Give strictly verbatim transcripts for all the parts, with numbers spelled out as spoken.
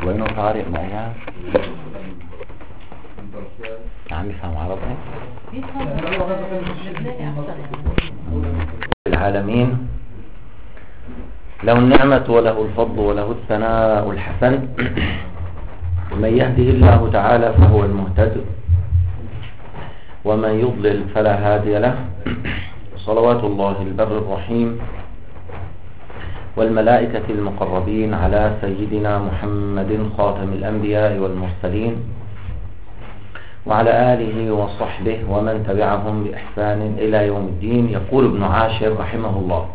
وينه طارق معي؟ عم يفهم عربي؟ العالمين له النعمة وله الفضل وله الثناء الحسن. من يهده الله تعالى فهو المهتد ومن يضلل فلا هادي له. صلوات الله البر الرحيم والملائكة المقربين على سيدنا محمد خاتم الأنبياء والمرسلين وعلى آله وصحبه ومن تبعهم بإحسان إلى يوم الدين. يقول ابن عاشر رحمه الله: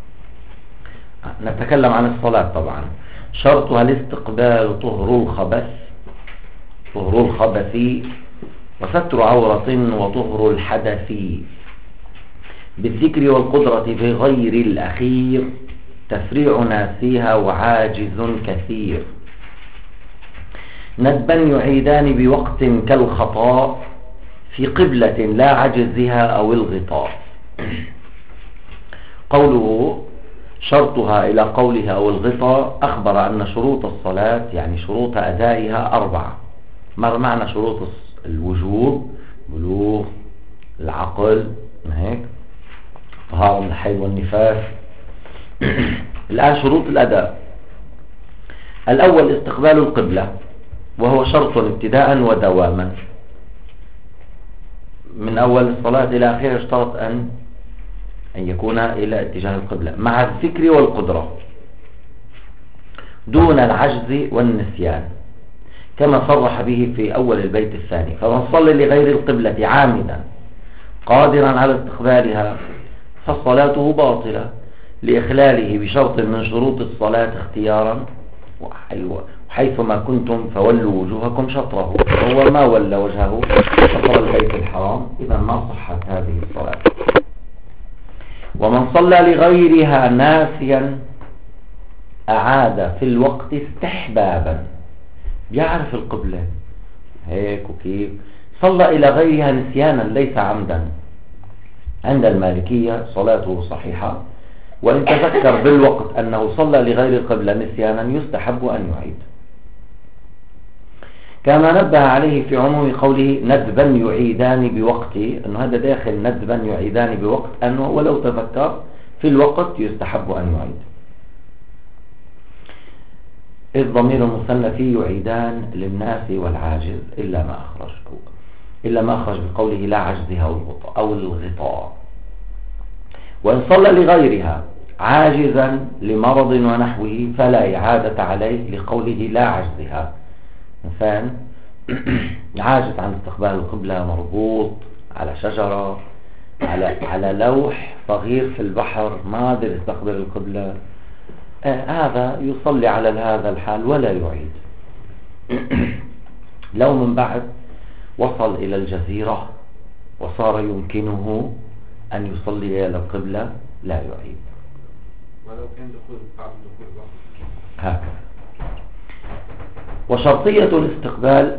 نتكلم عن الصلاة طبعا. شرطها الاستقبال طهر الخبث طهر الخبث وستر عورة وطهر الحدث بالذكر والقدرة في غير الأخير تفريع ناسيها وعاجز كثير ندبا يعيدان بوقت كالخطاء في قبلة لا عجزها أو الغطاء. قوله شرطها إلى قولها أو الغطاء أخبر أن شروط الصلاة يعني شروط أدائها أربعة. ما معنى شروط الوجوب؟ بلوغ العقل هيك طهارة من الحيض والنفاس. الآن شروط الأداء: الأول استقبال القبلة وهو شرط ابتداء ودواما. من أول الصلاة إلى آخرها اشترط أن أن يكون إلى اتجاه القبلة مع الذكر والقدرة دون العجز والنسيان كما صرح به في أول البيت الثاني. فمن صلى لغير القبلة عامدا قادرا على استقبالها فصلاته باطلة لإخلاله بشرط من شروط الصلاة اختيارا، وحيثما كنتم فولوا وجوهكم شطره، وهو ما ولى وجهه شطر البيت الحرام، إذا ما صحت هذه الصلاة. ومن صلى لغيرها ناسيا أعاد في الوقت استحبابا، يعرف القبلة هيك وكيف، صلى إلى غيرها نسيانا ليس عمدا، عند المالكية صلاته صحيحة، وإن تذكر بالوقت أنه صلى لغير القبلة نسيانا يستحب أن يعيد. كما نبه عليه في عموم قوله ندبا يعيدان بوقت، أنه هذا داخل ندبا يعيدان بوقت، أنه ولو تذكر في الوقت يستحب أن يعيد. إذ ضمير المثنى فيه يعيدان للناس والعاجز إلا ما أخرج إلا ما أخرج بقوله لا عجزها أو الغطاء. وإن صلى لغيرها عاجزا لمرض ونحوه فلا إعادة عليه لقوله لا عجزها. إنسان عاجز عن استقبال القبلة، مربوط على شجرة، على على لوح صغير في البحر، ما قادر يستقبل القبلة، آه هذا يصلي على هذا الحال ولا يعيد. لو من بعد وصل إلى الجزيرة وصار يمكنه أن يصلي إلى القبلة لا يعيد، ولو كان دخول بعد دخول هكذا. وشرطية الاستقبال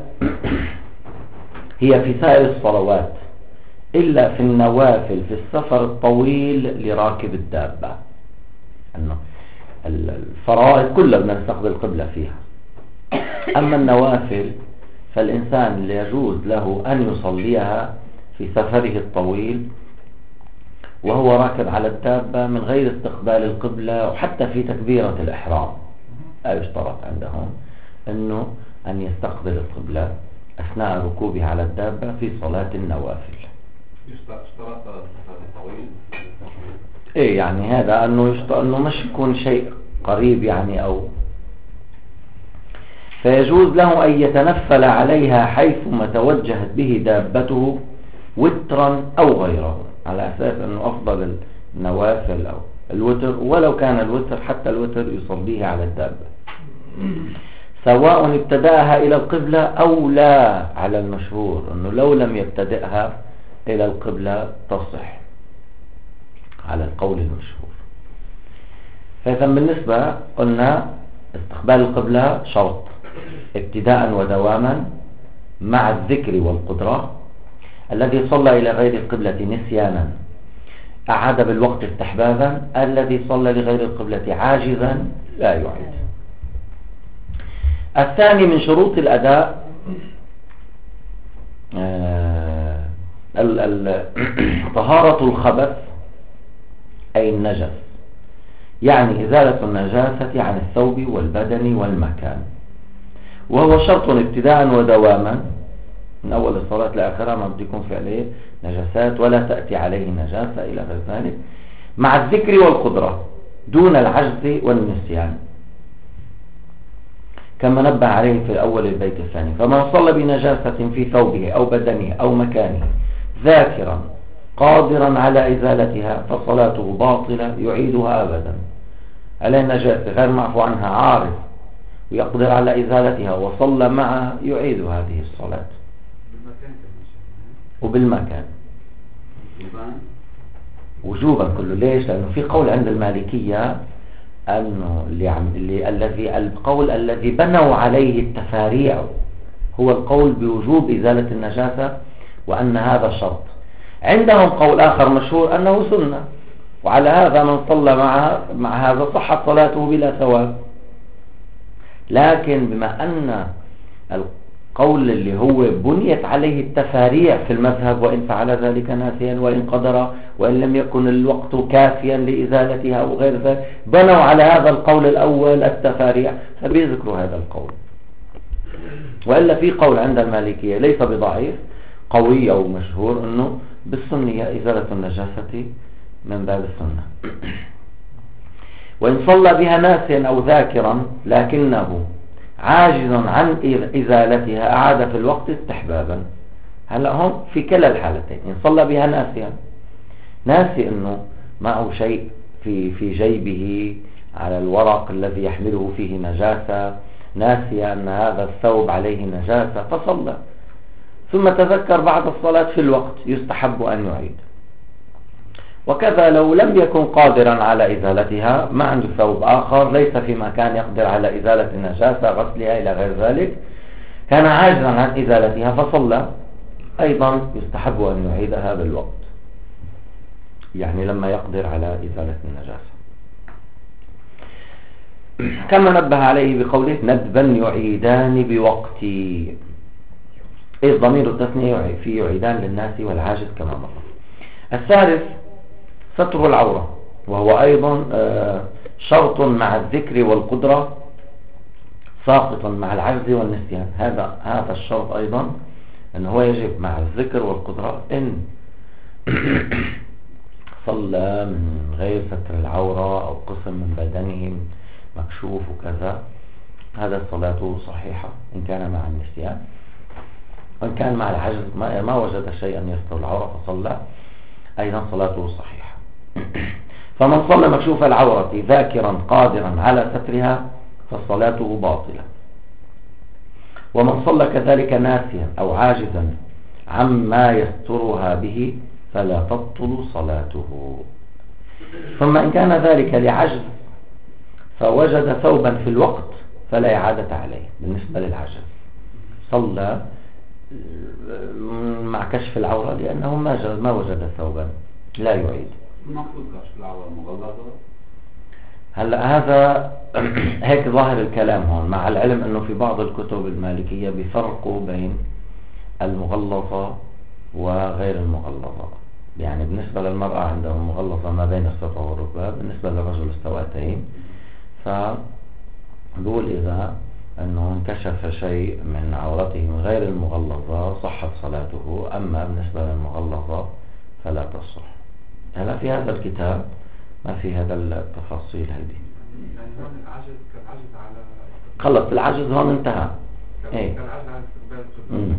هي في سائر الصلوات إلا في النوافل في السفر الطويل لراكب الدابة. أنه الفرائض كلها بدنا نستقبل القبلة فيها، أما النوافل فالإنسان يجوز له أن يصليها في سفره الطويل وهو راكب على الدابة من غير استقبال القبلة، وحتى في تكبيرة الإحرام لا يشترط عندهم أنه أن يستقبل القبلة أثناء ركوبه على الدابة في صلاة النوافل. اشترط السفر الطويل إيه يعني هذا أنه يشترط أنه مش يكون شيء قريب يعني، أو فيجوز له أن يتنفل عليها حيثما توجهت به دابته وترا أو غيره، على أساس أنه أفضل النوافل أو الوتر، ولو كان الوتر حتى الوتر يصليه على الدابة، سواء ابتدأها إلى القبلة أو لا، على المشهور أنه لو لم يبتدئها إلى القبلة تصح على القول المشهور. فإذا بالنسبة قلنا استقبال القبلة شرط ابتداء ودواما مع الذكر والقدرة. الذي صلى إلى غير القبلة نسيانا أعاد بالوقت استحبابا، الذي صلى لغير القبلة عاجزا لا يعيد. الثاني من شروط الأداء آه ال ال طهارة الخبث أي النجس، يعني إزالة النجاسة عن الثوب والبدن والمكان، وهو شرط ابتداء ودواما من أول الصلاة لآخرها، ما بده يكون في عليه نجاسات ولا تأتي عليه نجاسة إلى غير ذلك، مع الذكر والقدرة دون العجز والنسيان، كما نبه عليه في أول البيت الثاني. فمن صلى بنجاسة في ثوبه أو بدنه أو مكانه ذاكرا قادرا على إزالتها فصلاته باطلة يعيدها أبدا. عليه نجاسة غير معفو عنها عارف ويقدر على إزالتها وصلى معها يعيد هذه الصلاة وبالمكان وجوبا كله. ليش؟ لأنه في قول عند المالكية أنه اللي عم اللي الذي القول الذي بنوا عليه التفاريع هو القول بوجوب إزالة النجاسة وأن هذا شرط. عندهم قول آخر مشهور أنه سنة، وعلى هذا من صلى مع مع هذا صحت صلاته بلا ثواب. لكن بما أن القول اللي هو بنيت عليه التفاريع في المذهب، وإن فعل ذلك ناسيا وإن قدر وإن لم يكن الوقت كافيا لإزالتها أو غير ذلك، بنوا على هذا القول الأول التفاريع، فبيذكروا هذا القول. وإلا في قول عند المالكية ليس بضعيف قوي أو مشهور أنه بالسنية إزالة النجاسة من باب السنة. وإن صلى بها ناسيا أو ذاكرا لكنه عاجز عن إزالتها أعاد في الوقت استحبابا. هلأ هم في كلا الحالتين، إن صلى بها ناسيا، ناسي أنه معه شيء في في جيبه على الورق الذي يحمله فيه نجاسة، ناسي أن هذا الثوب عليه نجاسة فصلى، ثم تذكر بعد الصلاة في الوقت يستحب أن يعيد. وكذا لو لم يكن قادرا على إزالتها، ما عنده ثوب آخر ليس في مكان يقدر على إزالة النجاسة غسلها إلى غير ذلك، كان عاجزا عن إزالتها فصلى، أيضا يستحب أن يعيدها بالوقت، يعني لما يقدر على إزالة النجاسة. كما نبه عليه بقوله ندبا يعيدان بوقتي، إيه ضمير التثنية في يعيدان للناس والعاجز كما مر. الثالث ستر العورة، وهو أيضا شرط مع الذكر والقدرة ساقط مع العجز والنسيان. هذا هذا الشرط أيضا أنه هو يجب مع الذكر والقدرة. إن صلى من غير ستر العورة أو قسم من بدنه مكشوف وكذا، هذا صلاته صحيحة إن كان مع النسيان، وإن كان مع العجز ما, ما وجد شيئا يستر العورة فصلى، أيضا صلاته صحيحة. فمن صلى مكشوف العورة ذاكرا قادرا على سترها فصلاته باطلة. ومن صلى كذلك ناسيا أو عاجزا عما يسترها به فلا تبطل صلاته. ثم إن كان ذلك لعجز فوجد ثوبا في الوقت فلا إعادة عليه. بالنسبة للعجز صلى مع كشف العورة لأنه ما وجد ثوبا لا يعيد. المقصود كشف العورة مغلظة. هلا هذا هيك ظاهر الكلام هون، مع العلم أنه في بعض الكتب المالكية بيفرقوا بين المغلظة وغير المغلظة. يعني بالنسبة للمرأة عندهم مغلظة ما بين السطح والركبة، بالنسبة للرجل السواتين. فبقول إذا أنه انكشف شيء من عورته من غير المغلظة صحت صلاته، أما بالنسبة للمغلظة فلا تصح. هلا في هذا الكتاب ما في هذا التفاصيل هذه. يعني هون العجز كالعجز على خلص العجز هون انتهى. ايه كالعجز على استقبال القبلة.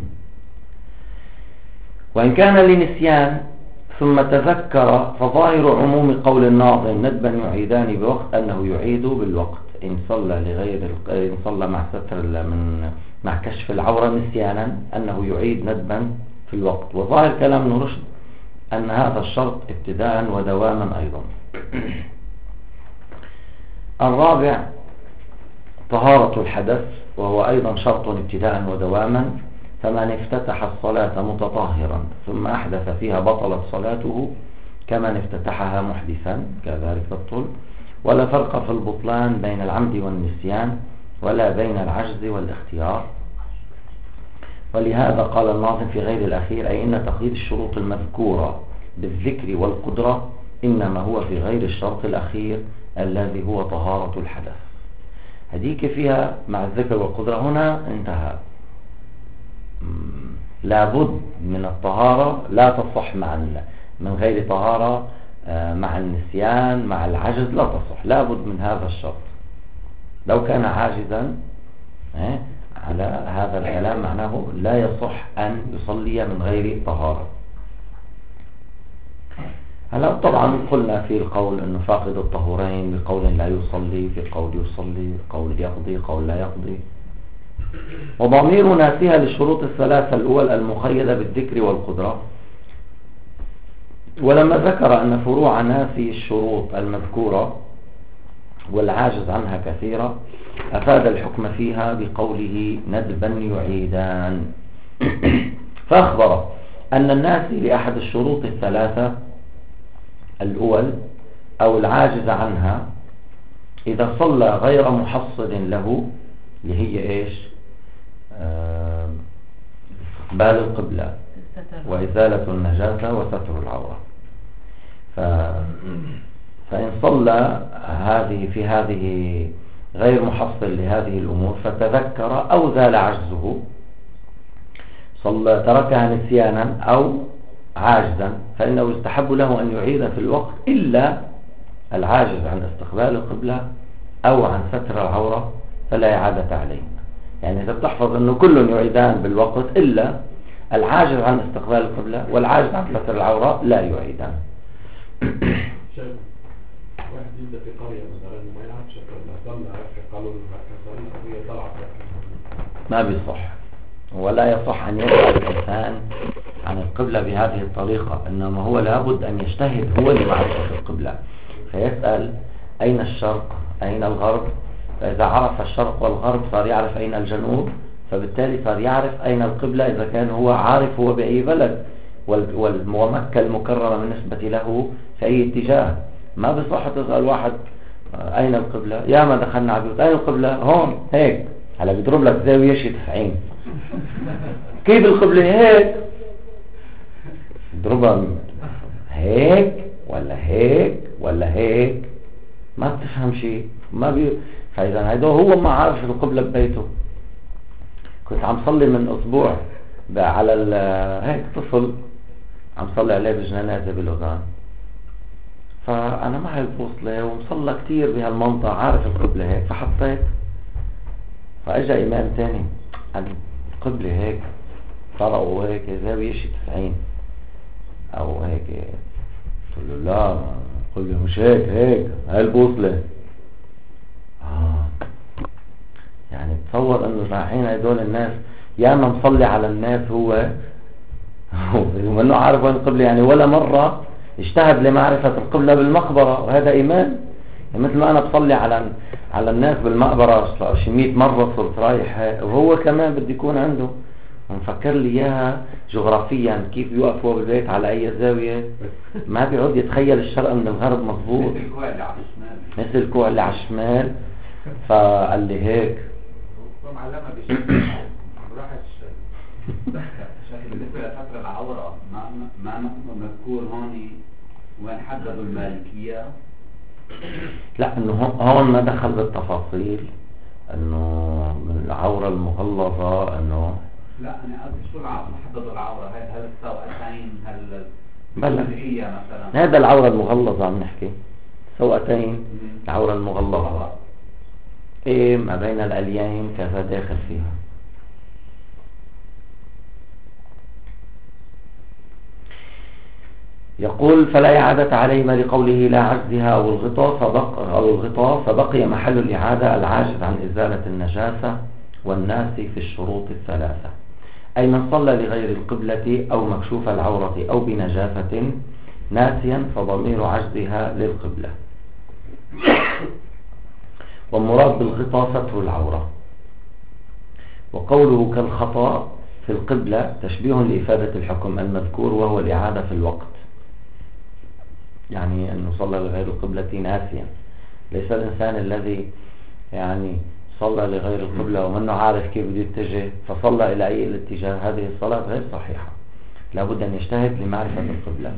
وإن كان لنسيان ثم تذكر فظاهر عموم قول الناظم ندبا يعيدان بوقت أنه يعيد بالوقت إن صلى لغير إن صلى مع ستر من مع كشف العورة نسيانا أنه يعيد ندبا في الوقت. وظاهر كلام ابن رشد أن هذا الشرط ابتداء ودواما أيضا. الرابع طهارة الحدث، وهو أيضا شرط ابتداء ودواما. فمن افتتح الصلاة متطهرا ثم أحدث فيها بطلت صلاته كمن افتتحها محدثا كذلك تبطل. ولا فرق في البطلان بين العمد والنسيان، ولا بين العجز والاختيار. ولهذا قال الناظم في غير الأخير: أي إن تقييد الشروط المذكورة بالذكر والقدرة إنما هو في غير الشرط الأخير الذي هو طهارة الحدث. هذيك فيها مع الذكر والقدرة، هنا انتهى. لابد من الطهارة، لا تصح مع من غير طهارة، مع النسيان مع العجز لا تصح، لابد من هذا الشرط. لو كان عاجزا على هذا الكلام معناه لا يصح أن يصلي من غير طهارة. هلا طبعا قلنا في القول أنه فاقد الطهورين بقول لا يصلي، في قول يصلي، قول يقضي، قول لا يقضي. وضمير ناسها للشروط الثلاثة الأول المقيدة بالذكر والقدرة. ولما ذكر أن فروع ناسي الشروط المذكورة والعاجز عنها كثيرة أفاد الحكم فيها بقوله ندبا يعيدان. فأخبر أن الناسي لأحد الشروط الثلاثة الأول أو العاجز عنها إذا صلى غير محصل له، اللي هي إيش؟ آه استقبال القبلة وإزالة النجاسة وستر العورة. ف... فإن صلى هذه في هذه غير محصل لهذه الأمور فتذكر أو زال عجزه، صلى تركها نسيانا أو عاجزا، فإنه يستحب له أن يعيد في الوقت إلا العاجز عن استقبال القبلة أو عن ستر العورة فلا إعادة عليه. يعني إذا بتحفظ أنه كل يعيدان بالوقت إلا العاجز عن استقبال القبلة والعاجز عن ستر العورة لا يعيدان. واحد يبدأ في قرية مثلا وما يعرفش القبلة، قالوا له هي طلعت ما بيصح، ولا يصح أن يسأل الإنسان عن القبلة بهذه الطريقة، إنما هو لابد أن يجتهد هو لمعرفة القبلة، فيسأل أين الشرق أين الغرب، فإذا عرف الشرق والغرب صار يعرف أين الجنوب، فبالتالي صار يعرف أين القبلة إذا كان هو عارف هو بأي بلد، ومكة المكرمة بالنسبة له في أي اتجاه. ما بصح تسأل واحد أين القبلة، يا ما دخلنا عبيوت أين القبلة هون هيك، هلا بيضرب لك زاوية شي تسعين. كيف القبلة هيك؟ ضربها هيك ولا هيك ولا هيك، ما بتفهم شيء. ما بي... فإذا هيدا هو ما عارف القبلة ببيته. كنت عم صلي من أسبوع على ال... هيك طفل عم صلي عليه بالجنازة بالأذان، فأنا معي البوصلة ومصلى كتير بهالمنطقة عارف القبلة هيك، فحطيت، فأجا إمام تاني قال القبلة هيك، طرقوا هيك زاوية شي تسعين أو هيك. قلت له لا القبلة مش هيك، هيك هاي البوصلة. آه. يعني تصور انه رايحين هدول الناس يا اما مصلي على الناس هو وانه عارف وين القبلة، يعني ولا مرة اجتهد لمعرفة القبلة بالمقبرة، وهذا ايمان. يعني مثل ما انا بصلي على على الناس بالمقبرة شي مية مرة صرت رايح، وهو كمان بدي يكون عنده مفكر لي اياها جغرافيا كيف يوقف هو بالبيت على اي زاوية، ما بيعود يتخيل الشرق من الغرب مظبوط، مثل الكوع اللي على الشمال. فقال لي هيك معلمة بشكل راحش شكل بالنسبة لفترة العورة ما ما مذكور هون وين حددوا المالكية. لا انه هون ما دخل بالتفاصيل انه من العورة المغلظة انه لا انا قصدي شو العورة حددوا العورة، هل السوأتين هل الجزئية مثلا، هذا العورة المغلظة عم نحكي سوأتين، العورة المغلظة ايه ما بين الاليين كذا داخل فيها. يقول فلا إعادة عليهما لقوله لا عجزها أو الغطاء فبق أو الغطاء فبقي محل الإعادة العاجز عن إزالة النجاسة والناسي في الشروط الثلاثة، أي من صلى لغير القبلة أو مكشوف العورة أو بنجاسة ناسيا فضمير عجزها للقبلة. والمراد بالغطاء ستر العورة. وقوله كالخطأ في القبلة تشبيه لإفادة الحكم المذكور وهو الإعادة في الوقت، يعني أنه صلى لغير القبلة ناسيا، ليس الإنسان الذي يعني صلى لغير القبلة ومنه عارف كيف بده يتجه فصلى إلى أي الاتجاه، هذه الصلاة غير صحيحة. لابد أن يجتهد لمعرفة القبلة.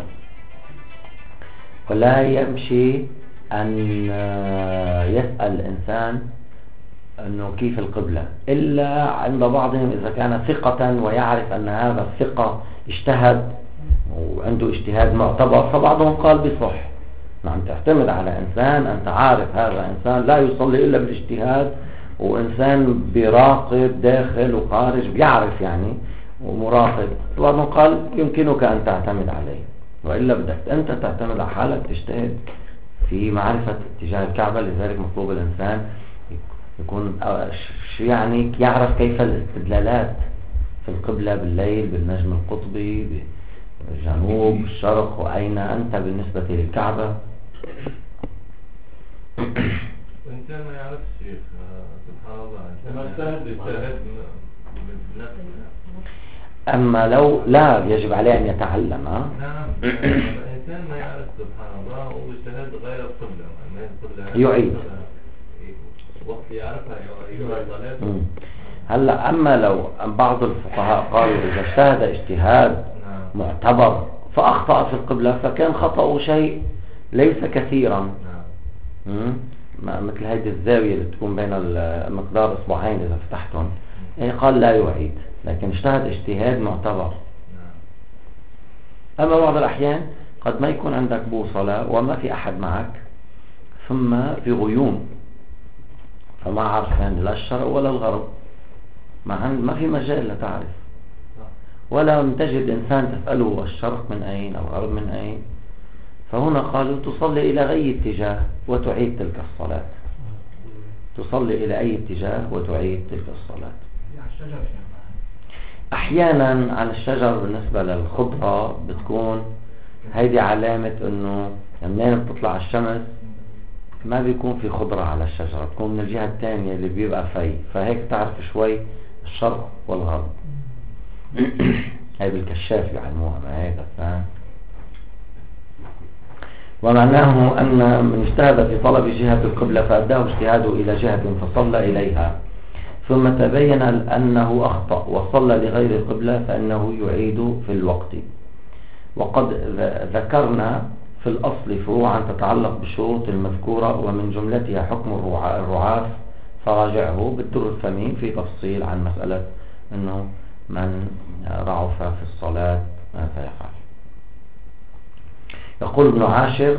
ولا يمشي أن يسأل الإنسان أنه كيف القبلة إلا عند بعضهم إذا كان ثقة ويعرف أن هذا الثقة اجتهد وعنده اجتهاد معتبر، فبعضهم قال بصح. نعم، تعتمد على إنسان أنت عارف هذا إنسان لا يصلي إلا بالاجتهاد، وإنسان براقب داخل وخارج بيعرف يعني ومراقب، بعضهم قال يمكنك أن تعتمد عليه، وإلا بدك أنت تعتمد على حالك تجتهد في معرفة اتجاه الكعبة. لذلك مطلوب الإنسان يكون يعني يعرف كيف الاستدلالات في القبلة بالليل، بالنجم القطبي، بالجنوب، بالشرق، وأين أنت بالنسبة للكعبة. وإنسان ما يعرف الشيخ سبحان الله يجتهد. أما لو لا يجب عليه أن يتعلم. نعم، الإنسان ما يعرف سبحان الله واجتهد غير القبلة يعيد وقت يعرفها يعيد. هلا أما لو بعض الفقهاء قالوا إذا اجتهد اجتهاد معتبر فأخطأ في القبلة فكان خطأه شيء ليس كثيرا، مثل هذه الزاوية اللي تكون بين مقدار إصبعين إذا فتحتهم، قال لا يعيد، لكن اجتهد اجتهاد معتبر. أما بعض الأحيان قد ما يكون عندك بوصلة وما في أحد معك، ثم في غيوم فما عارفين لا الشرق ولا الغرب، ما في مجال لتعرف، ولا تجد إنسان تسأله الشرق من أين أو الغرب من أين. فهنا قالوا تصلي إلى أي اتجاه وتعيد تلك الصلاة، تصلي إلى أي اتجاه وتعيد تلك الصلاة. أحيانا على الشجر بالنسبة للخضرة بتكون هيدي علامة أنه لما بتطلع الشمس ما بيكون في خضرة على الشجرة، بتكون من الجهة الثانية اللي بيبقى في، فهيك تعرف شوي الشرق والغرب. هاي بالكشاف يعلموها، ما هيك فاهم. ومعناه أن من اجتهد في طلب جهة القبلة فأداه اجتهاده إلى جهة فصلى إليها، ثم تبين أنه أخطأ وصلى لغير القبلة فإنه يعيد في الوقت. وقد ذكرنا في الأصل فروعا تتعلق بالشروط المذكورة، ومن جملتها حكم الرعاف، فراجعه بالدر الثمين في تفصيل عن مسألة أنه من رعف في الصلاة ماذا يفعل. يقول ابن عاشر: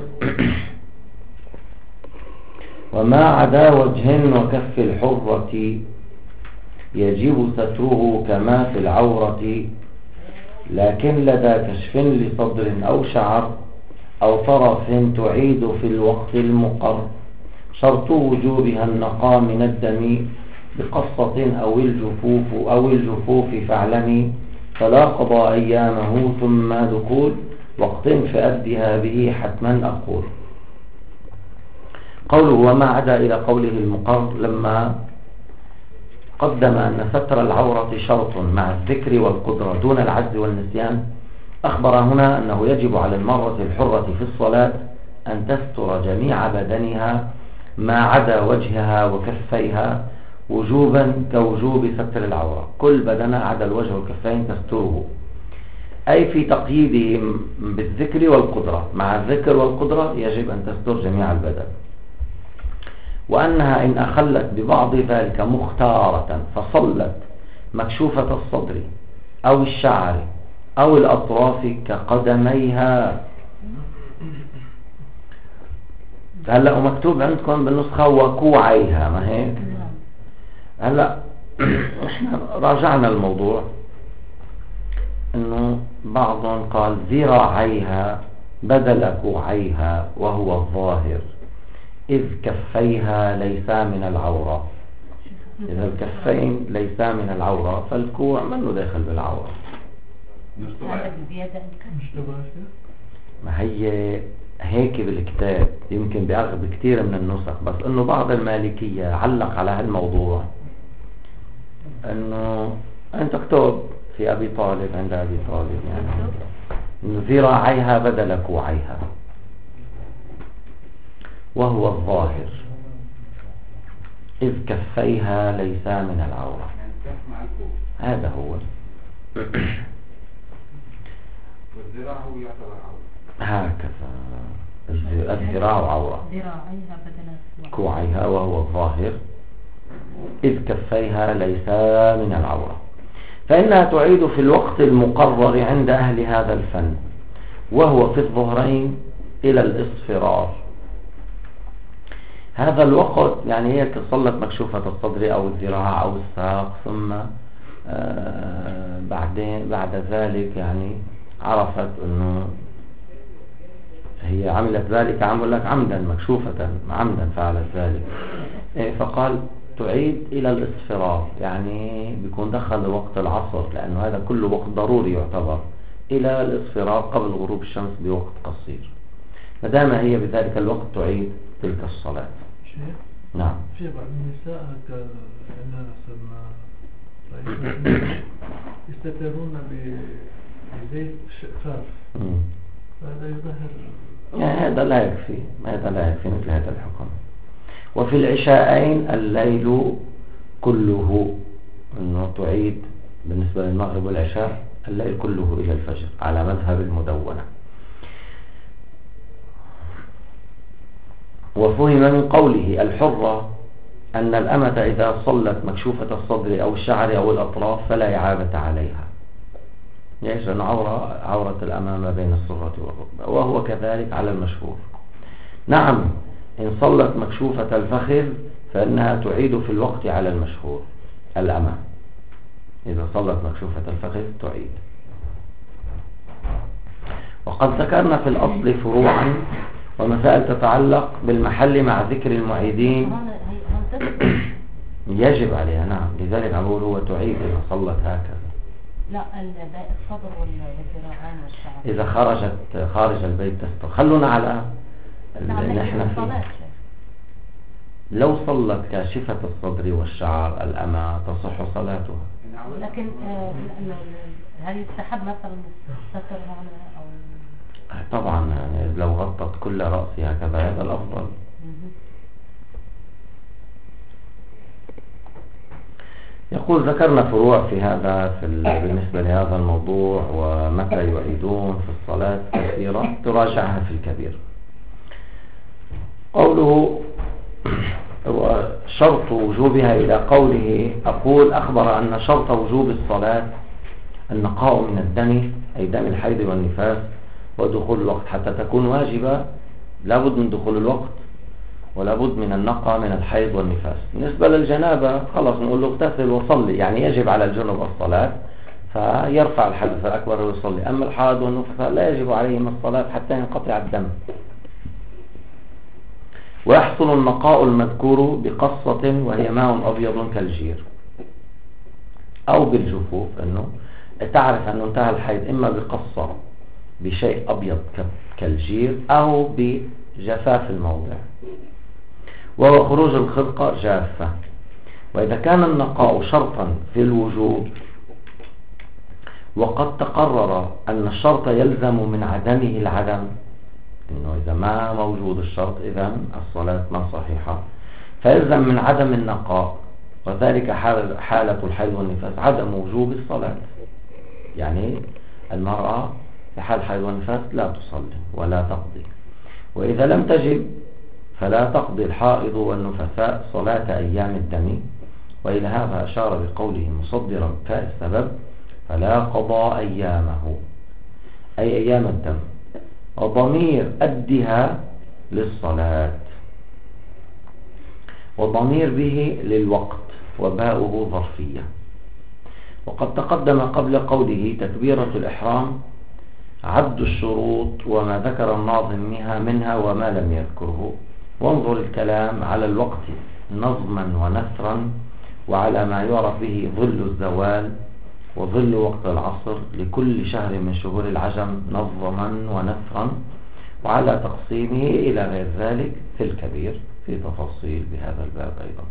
وما عدا وجه وكف الحرة يجب ستره كما في العورة، لكن لدى كشف لصدر أو شعر أو طرف تعيد في الوقت المقر، شرط وجوبها النقاء من الدم بقصة أو الجفوف أو الجفوف فاعلمي، فلا قضاء أيامه ثم دخول وقت فأدها به حتما أقول. قوله وما عدا إلى قوله المقر، لما قدم أن ستر العورة شرط مع الذكر والقدرة دون العجز والنسيان، أخبر هنا أنه يجب على المرأة الحرة في الصلاة أن تستر جميع بدنها ما عدا وجهها وكفيها وجوبا كوجوب ستر العورة، كل بدنها عدا الوجه والكفين تستره، أي في تقييدهم بالذكر والقدرة. مع الذكر والقدرة يجب أن تستر جميع البدن، وأنها إن أخلت ببعض ذلك مختارة فصلت مكشوفة الصدر أو الشعر أو الأطراف كقدميها. هلأ ومكتوب عندكم بالنسخة وكوعيها، ما هيك؟ هلأ احنا راجعنا الموضوع، انه بعضهم قال ذراعيها بدل كوعيها وهو الظاهر، إذ كفيها ليسا من العورة. إذا الكفين ليسا من العورة فالكوع منه داخل بالعورة. ما هي هيك بالكتاب، يمكن بأغلب كتير من النسخ، بس انه بعض المالكية علق على هالموضوع انه انت اكتب في أبي طالب عند أبي طالب يعني انه ذراعيها بدل كوعيها وهو الظاهر. إذ كفيها ليسا من العورة. يعني كف مع الكوع. هذا هو. والذراع هو يعتبر عورة. هكذا الذ- الذراع عورة، ذراعيها بدل كوعيها وهو الظاهر. إذ كفيها ليسا من العورة، فإنها تعيد في الوقت المقرر عند أهل هذا الفن، وهو في الظهرين إلى الإصفرار. هذا الوقت يعني هي صلت مكشوفة الصدر أو الذراع أو الساق، ثم آه بعدين بعد ذلك يعني عرفت أنه هي عملت ذلك، عمل لك عمدا مكشوفة عمدا فعلت ذلك، فقال تعيد إلى الإصفرار، يعني بيكون دخل وقت العصر، لأنه هذا كله وقت ضروري يعتبر، إلى الإصفرار قبل غروب الشمس بوقت قصير، ما دام هي بذلك الوقت تعيد تلك الصلاة. شيء نعم. في بعض النساء هكا عندنا صرنا رأينا يستترون بزيت شفاف، مم. هذا يظهر يعني هذا لا يكفي، هذا لا يكفي مثل هذا الحكم. وفي العشاءين الليل كله، أنه تعيد بالنسبة للمغرب والعشاء الليل كله إلى الفجر على مذهب المدونة. وفهم من قوله الحرة أن الأمة إذا صلت مكشوفة الصدر أو الشعر أو الأطراف فلا إعابة عليها، ليش؟ لأن عورة عورة الأمام بين السرة والركبة، وهو كذلك على المشهور. نعم، إن صلت مكشوفة الفخذ فإنها تعيد في الوقت على المشهور الأمة، إذا صلت مكشوفة الفخذ تعيد. وقد ذكرنا في الأصل فروعا ومسائل تتعلق بالمحل مع ذكر المعيدين يجب عليها. نعم، لذلك أقول هو تعيد إذا صلت هكذا. لا، الصدر والذراعين والشعر إذا خرجت خارج البيت تستر. خلونا على اللي نحن فيه. لو صلت كاشفة الصدر والشعر الأمة تصح صلاتها، لكن آه هل يستحب مثلا الستر هنا أو طبعا يعني لو غطت كل رأسها كذا هذا الأفضل. يقول ذكرنا فروع في هذا في بالنسبة لهذا الموضوع، ومتى يعيدون في الصلاة كثيرة تراجعها في الكبير. قوله شرط وجوبها إلى قوله أقول أخبر أن شرط وجوب الصلاة النقاء من الدم، أي دم الحيض والنفاس، ودخول الوقت. حتى تكون واجبة لابد من دخول الوقت ولابد من النقاء من الحيض والنفاس. بالنسبة للجنابة خلاص نقول له اغتسل وصلي، يعني يجب على الجنب الصلاة فيرفع الحدث الأكبر ويصلي. أما الحائض والنفاس لا يجب عليهم الصلاة حتى ينقطع الدم. ويحصل النقاء المذكور بقصة وهي ماء أبيض كالجير، أو بالجفوف، أنه تعرف أنه انتهى الحيض إما بقصة بشيء أبيض كالجير أو بجفاف الموضع، وهو خروج الخلقة جافة. وإذا كان النقاء شرطا في الوجوب وقد تقرر أن الشرط يلزم من عدمه العدم، إنه إذا ما موجود الشرط إذن الصلاة ما صحيحة، فيلزم من عدم النقاء، وذلك حالة الحيض والنفاس عدم وجوب الصلاة. يعني المرأة في حال حيض والنفاس لا تصلي ولا تقضي. وإذا لم تجب فلا تقضي الحائض والنفساء صلاة أيام الدم. وإلى هذا أشار بقوله مصدرا فاء السبب فلا قضاء أيامه، أي أيام الدم، وضمير أدها للصلاة، وضمير به للوقت، وباؤه ظرفية. وقد تقدم قبل قوله تكبيرة الإحرام عد الشروط وما ذكر الناظم منها منها وما لم يذكره. وانظر الكلام على الوقت نظما ونثرا، وعلى ما يعرف به ظل الزوال وظل وقت العصر لكل شهر من شهور العجم نظما ونثرا، وعلى تقسيمه إلى غير ذلك في الكبير في تفاصيل بهذا الباب أيضا.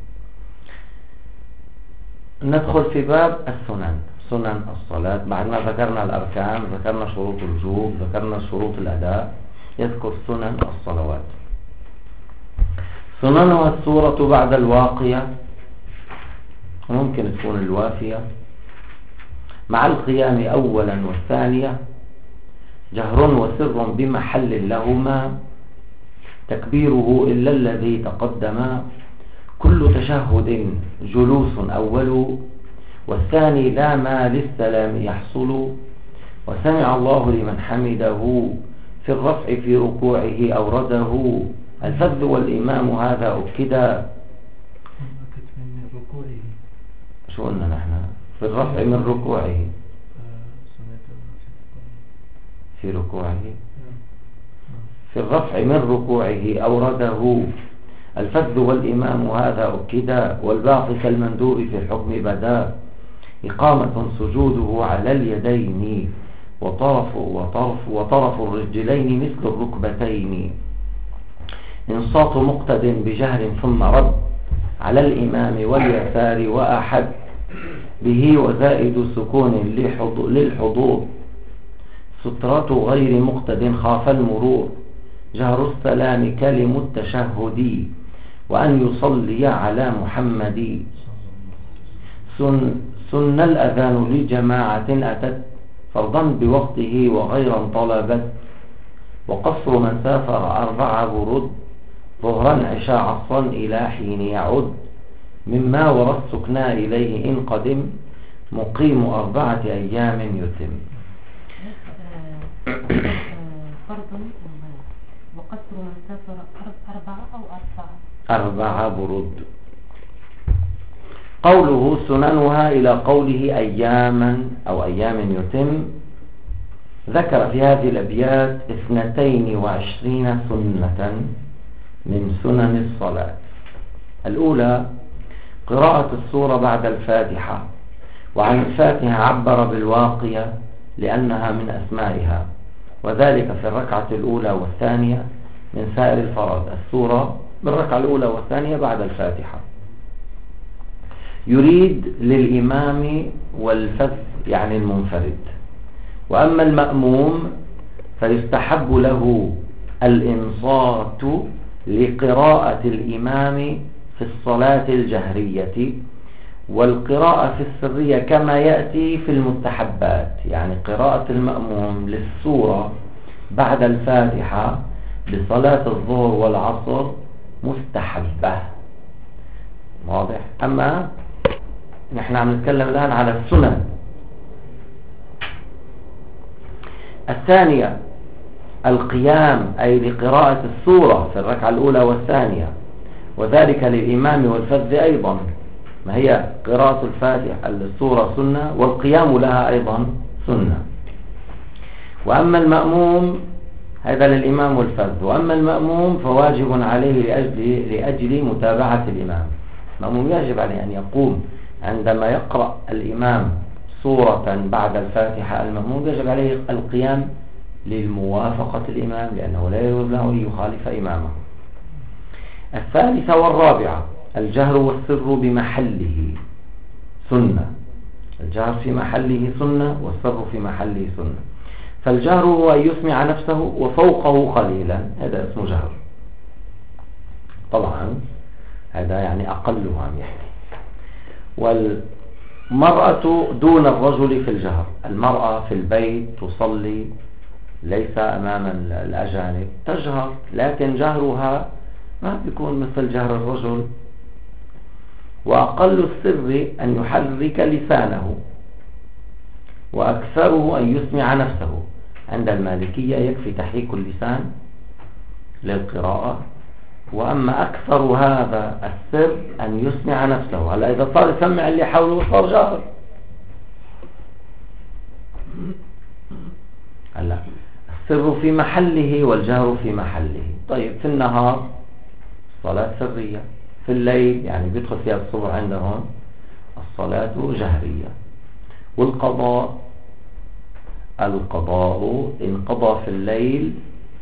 ندخل في باب السنن، سنن الصلاة. بعد ما ذكرنا الأركان، ذكرنا شروط الوجوب، ذكرنا شروط الأداء، يذكر سنن الصلوات. سننها السورة بعد الواقية، ممكن تكون الوافية، مع القيام أولا والثانية، جهر وسر بمحل لهما، تكبيره إلا الذي تقدم، كل تشهد جلوس أول، والثاني لا ما للسلام يحصل، وسمع الله لمن حمده في الرفع في ركوعه أورده، الفذ والإمام هذا أكدا. من ركوعه شو قلنا نحن؟ في الرفع من ركوعه، في ركوعه في الرفع من ركوعه أورده، الفذ والإمام هذا أكدا، والباقي كالمندوب في الحكم بدا، إقامة سجوده على اليدين، وطرف, وطرف, وطرف الرجلين مثل الركبتين، انصات مقتد بجهر ثم رد على الإمام واليسار وأحد به، وزائد سكون للحضور، سترة غير مقتد خاف المرور، جهر السلام كلم التشهد، وأن يصلي على محمد، سن, سن الأذان لجماعة أتت فرضا بوقته وغيرا طلبت، وقصر من سافر أربع برد، ظهرا عشاء عصرا إلى حين يعد، مما ورى السكنى إليه إن قدم، مقيم أربعة أيام يتم. فرض وقصر من سافر أربعة أو أربعة أربعة برد. قوله سننها إلى قوله أياما أو أيام يتم، ذكر في هذه الأبيات اثنتين وعشرين سنة من سنن الصلاة. الأولى قراءة السورة بعد الفاتحة، وعن الفاتحة عبر بالواقية لأنها من أسمائها، وذلك في الركعة الأولى والثانية من سائر الفرائض، السورة بالركعة الأولى والثانية بعد الفاتحة. يريد للإمام والفذ يعني المنفرد. وأما المأموم فيستحب له الإنصات لقراءة الإمام في الصلاة الجهرية، والقراءة في السرية كما يأتي في المستحبات، يعني قراءة المأموم للسورة بعد الفاتحة بصلاة الظهر والعصر مستحبة. واضح؟ أما نحن عم نتكلم الآن على السنن. الثانية القيام أي لقراءة السورة في الركعة الأولى والثانية، وذلك للإمام والفذ أيضا، ما هي قراءة الفاتحة السورة سنة، والقيام لها أيضا سنة. وأما المأموم هذا للإمام والفذ، وأما المأموم فواجب عليه لأجل, لأجل متابعة الإمام. المأموم يجب عليه أن يقوم عندما يقرأ الإمام سورة بعد الفاتحة، المأموم يجب عليه القيام للموافقة الإمام، لأنه لا يجوز له أن يخالف إمامه. الثالثة والرابعة الجهر والسر بمحله سنة، الجهر في محله سنة والسر في محله سنة. فالجهر هو أن يسمع نفسه وفوقه قليلا، هذا اسمه جهر. طبعا هذا يعني أقله عم يحكي. والمرأة دون الرجل في الجهر، المرأة في البيت تصلي ليس أمام الأجانب تجهر، لكن جهرها ما بيكون مثل جهر الرجل. وأقل السر أن يحرك لسانه، وأكثره أن يسمع نفسه. عند المالكية يكفي تحريك اللسان للقراءة، وأما أكثر هذا السر أن يسمع نفسه. هلا إذا صار يسمع اللي حوله صار جهر. هلا السر في محله والجهر في محله. طيب في النهار صلاة سرية، في الليل يعني بيدخل فيها الصبح عندهم الصلاة جهرية. والقضاء القضاء إن قضى في الليل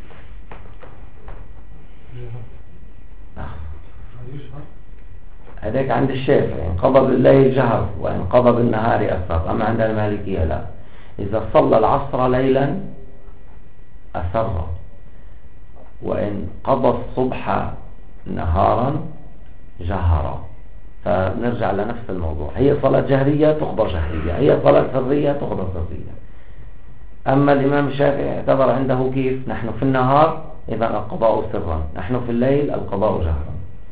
هذاك عند الشافعي، إن قضى بالليل جهر، وإن قضى بالنهار أسر. أما عند المالكية لا، إذا صلى العصر ليلا أسر، وإن قضى الصبح نهارا جهرا. فنرجع لنفس الموضوع، هي صلاة جهرية تخبر جهرية، هي صلاة سرية تخبر سرية. أما الإمام الشافعي اعتبر عنده كيف؟ نحن في النهار إذا القضاء سرا، نحن في الليل القضاء جهرا.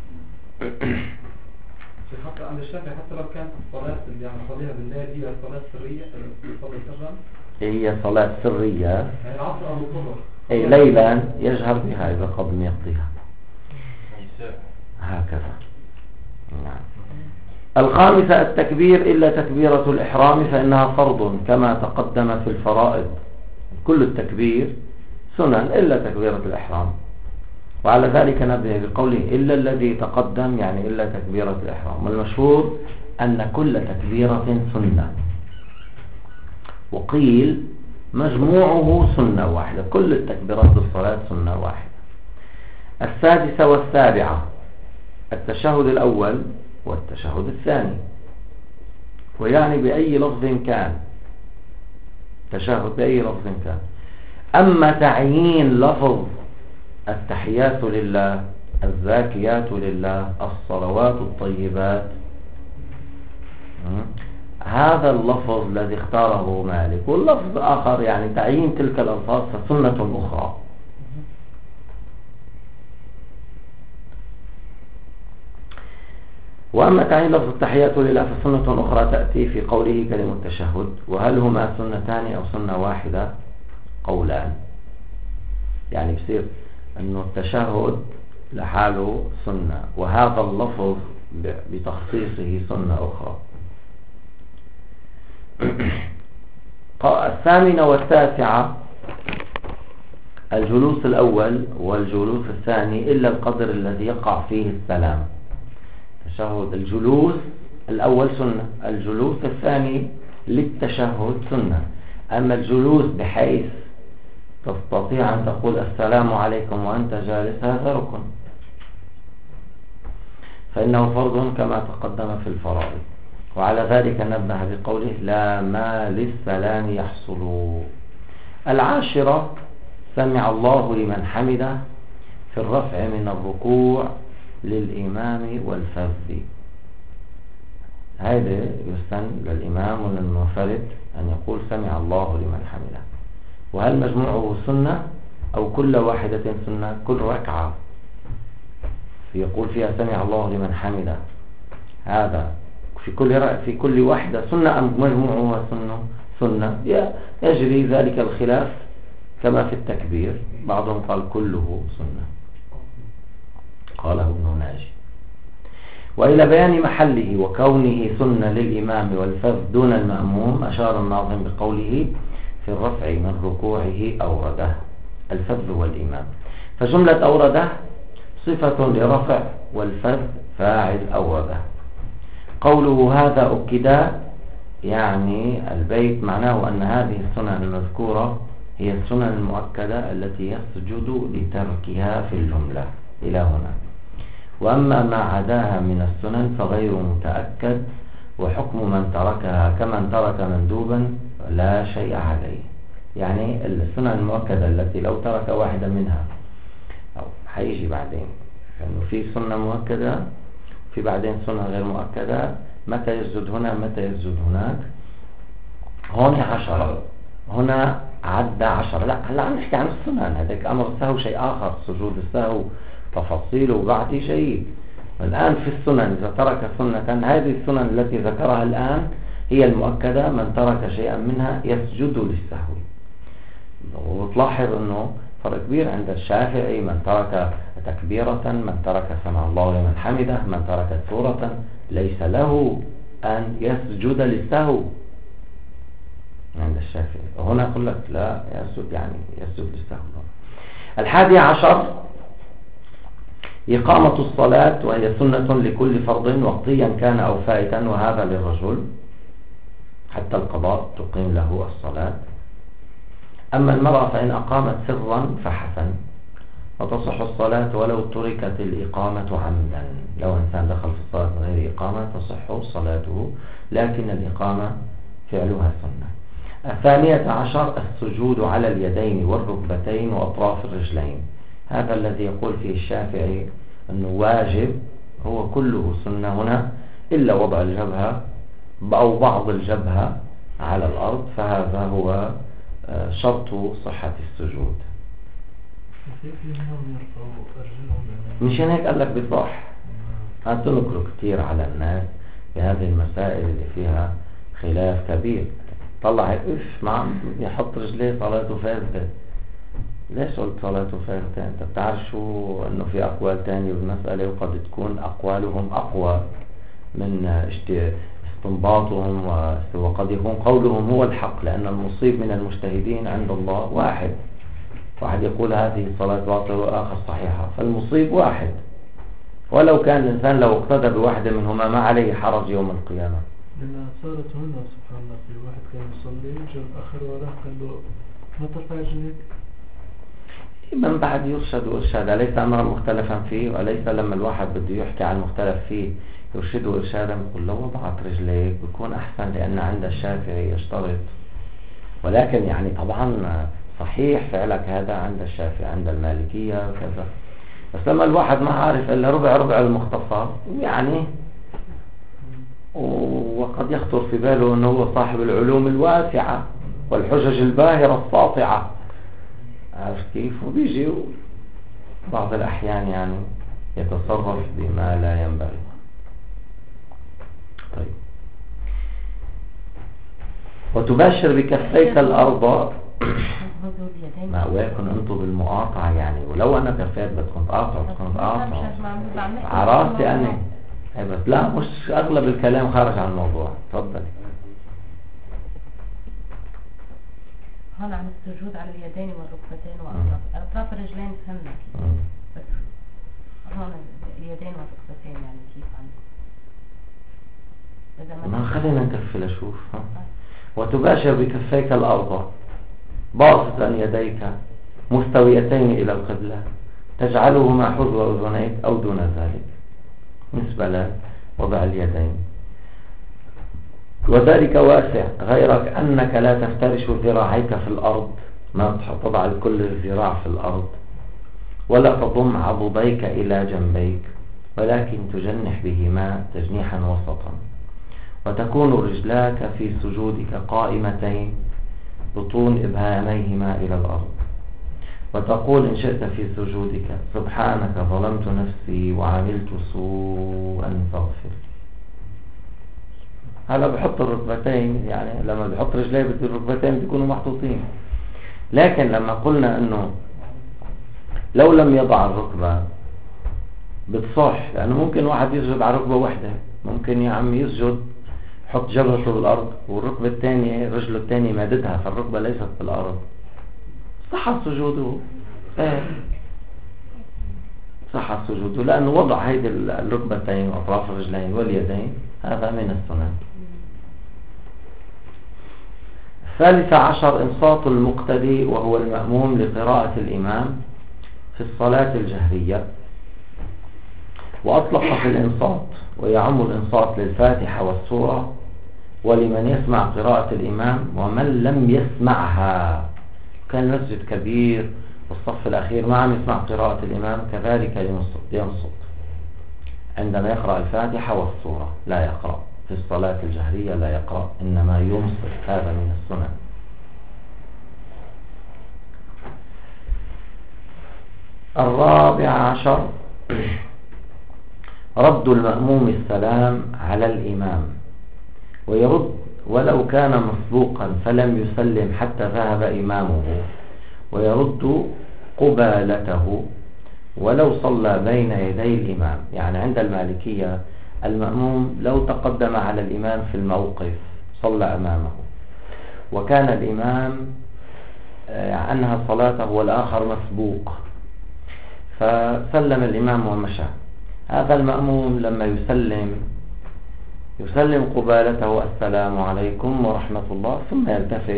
حتى عند الشافعي حتى لو كانت الصلاة اللي عم نصليها بالليل هي صلاة سرية صلاة سرا، هي صلاة سرية يعني العصر أو الظهر أي ليلا يجهر بها إذا قبل يقضيها هكذا. نعم. الخامسة التكبير إلا تكبيرة الإحرام فإنها فرض كما تقدم في الفرائض. كل التكبير سنن إلا تكبيرة الإحرام، وعلى ذلك نبه بقوله إلا الذي تقدم، يعني إلا تكبيرة الإحرام. والمشهور أن كل تكبيرة سنة، وقيل مجموعه سنة واحدة، كل التكبيرات بالصلاة سنة واحدة. السادسة والسابعة التشهد الأول والتشهد الثاني، ويعني بأي لفظ كان تشهد بأي لفظ كان. أما تعيين لفظ التحيات لله، الزاكيات لله، الصلوات الطيبات، هذا اللفظ الذي اختاره مالك، واللفظ آخر يعني تعيين تلك الألفاظ فسنة أخرى. وأما تعيين لفظ التحيات لله فسنة أخرى تأتي في قوله كلمة التشهد. وهل هما سنتان أو سنة واحدة؟ قولان، يعني بصير أنه التشهد لحاله سنة، وهذا اللفظ بتخصيصه سنة أخرى. الثامنة والتاسعة الجلوس الأول والجلوس الثاني إلا القدر الذي يقع فيه السلام. تشهد الجلوس الأول سنة، الجلوس الثاني للتشهد سنة. أما الجلوس بحيث تستطيع أن تقول السلام عليكم وأنت جالس هذا ركن، فإنه فرض كما تقدم في الفرائض. وعلى ذلك نبه بقوله لا ما للسلام يحصل. العاشرة سمع الله لمن حمده في الرفع من الركوع للإمام والفذ. هذا يستن للإمام وللمنفرد أن يقول سمع الله لمن حمده. وهل مجموعه سنة أو كل واحدة سنة؟ كل ركعة يقول فيها سمع الله لمن حمده، هذا في كل في كل واحدة سنة أم مجموعها سنة؟ سنة. يجري ذلك الخلاف كما في التكبير، بعضهم قال كله سنة، قاله ابن ناجي. وإلى بيان محله وكونه سنة للإمام والفذ دون المأموم أشار الناظم بقوله في الرفع من ركوعه أورده الفذ والإمام. فجملة أورده صفة لرفع، والفذ فاعل أورده. قوله هذا أكدا يعني البيت معناه أن هذه السنن المذكورة هي السنن المؤكدة التي يسجد لتركها في الجملة إلى هنا. وأما ما عداها من السنن فغير متأكد، وحكم من تركها كمن ترك مندوبا لا شيء عليه. يعني السنن المؤكدة التي لو ترك واحدة منها أو حيجي بعدين، لأنه في سنة مؤكدة في بعدين سنة غير مؤكدة، متى يسجد هنا متى يسجد هناك. هون عشرة، هنا عدى عشرة. لا هلا عم نحكي عن السنن، هذاك أمر السهو شيء آخر، سجود السهو تفاصيله وبعد شيء. الآن في السنن إذا ترك سنة، هذه السنن التي ذكرها الآن هي المؤكدة، من ترك شيئا منها يسجد للسهو. وتلاحظ أنه فرق كبير عند الشافعي، من ترك تكبيرة، من ترك سمع الله لمن حمده، من ترك سورة ليس له أن يسجد للسهو عند الشافعي. وهنا أقول لك لا يسجد، يعني يسجد للسهو. الحادي عشر إقامة الصلاة، وهي سنة لكل فرض وقتيا كان أو فائتا، وهذا للرجل حتى القضاء تقيم له الصلاة. أما المرأة فإن أقامت سرا فحسن، وتصح الصلاة ولو تركت الإقامة عمدا. لو إنسان دخل في الصلاة من غير إقامة تصح صلاته، لكن الإقامة فعلها سنة. الثانية عشر السجود على اليدين والركبتين وأطراف الرجلين. هذا الذي يقول فيه الشافعي أنه واجب هو كله سنة هنا إلا وضع الجبهة أو بعض الجبهة على الأرض، فهذا هو شرط صحة السجود. مشان هيك قال لك بصح هتنكروا كتير على الناس بهذه المسائل اللي فيها خلاف كبير. طلع هيك اف ما عم يحط رجليه صلاته فاسدة. ليش قلت صلاته فاسدة؟ انت بتعرف شو انه في اقوال تانية بالمسألة، وقد تكون اقوالهم اقوى من استنباطهم، وقد يكون قولهم هو الحق، لان المصيب من المجتهدين عند الله واحد. واحد يقول هذه الصلاة باطلة واخر صحيحة، فالمصيب واحد، ولو كان الانسان لو اقتدى بواحدة منهما ما عليه حرج يوم القيامة. لما صارت هنا سبحان الله في واحد كان يصلي جاء الآخر وراه قال له ما ترفع رجليك. من بعد يرشد وإرشاد، أليس أمرا مختلفا فيه؟ وليس لما الواحد بده يحكي عن المختلف فيه يرشده إرشادا يقول لو وضعت رجليك بيكون أحسن، لأن عند الشافعي يشترط. ولكن يعني طبعا صحيح فعلك هذا عند الشافعي، عند المالكية وكذا، بس لما الواحد ما عارف إلا ربع ربع المختصر يعني، وقد يخطر في باله أنه هو صاحب العلوم الواسعة والحجج الباهرة الساطعة، عارف كيف؟ وبيجي بعض الأحيان يعني يتصرف بما لا ينبغي. طيب، وتباشر بكفيك الأرض. ما ويكن أنتم بالمقاطعة يعني، ولو أنا كفيت بدكم تقاطعوا بدكم تقاطعوا عراسي أنا. بس لا، مش أغلب الكلام خارج عن الموضوع. تفضل. هون عن السجود على اليدين والركبتين وأطراف أطراف الرجلين فهمنا كيف، بس هون اليدين والركبتين يعني كيف عندك؟ ما خلينا نكفي لشوف. ها. وتباشر بكفيك الأرض باسطا يديك مستويتين إلى القبلة تجعلهما حذو أذنيك أو دون ذلك نسبة لوضع اليدين، وذلك واسع، غيرك أنك لا تفترش ذراعيك في الأرض، ما تضع كل الذراع في الأرض، ولا تضم عضديك إلى جنبيك، ولكن تجنح بهما تجنيحا وسطا، وتكون رجلاك في سجودك قائمتين بطون إبهاميهما إلى الأرض، وتقول إن شئت في سجودك سبحانك ظلمت نفسي وعملت سوءا فاغفر. هلا بحط الركبتين، يعني لما بحط رجلي بدي الركبتين بيكونوا محطوطين، لكن لما قلنا انه لو لم يضع الركبة بتصح، لانه ممكن واحد يسجد على ركبة واحدة، ممكن يا عم يسجد حط جبهته بالارض والركبة الثانية رجله الثانية مادتها، فالركبة ليست بالارض، صح سجوده. ايه صح سجوده، لانه وضع هيدي الركبتين واطراف الرجلين واليدين، هذا من السنن. الثالث عشر إنصات المقتدي وهو المأموم لقراءة الإمام في الصلاة الجهرية، وأطلق في الإنصات ويعم الإنصات للفاتحة والسورة ولمن يسمع قراءة الإمام ومن لم يسمعها. كان مسجد كبير والصف الأخير ما عم يسمع قراءة الإمام، كذلك ينصت عندما يقرأ الفاتحة والسورة، لا يقرأ في الصلاة الجهرية، لا يقرأ، إنما ينصت، هذا من السنن. الرابع عشر رد المأموم السلام على الإمام، ويرد ولو كان مسبوقا فلم يسلم حتى ذهب إمامه، ويرد قبالته ولو صلى بين يدي الإمام. يعني عند المالكية المأموم لو تقدم على الإمام في الموقف صلى أمامه، وكان الإمام أنهى صلاته والآخر مسبوق فسلم الإمام ومشى، هذا المأموم لما يسلم يسلم قبالته السلام عليكم ورحمة الله، ثم يلتفت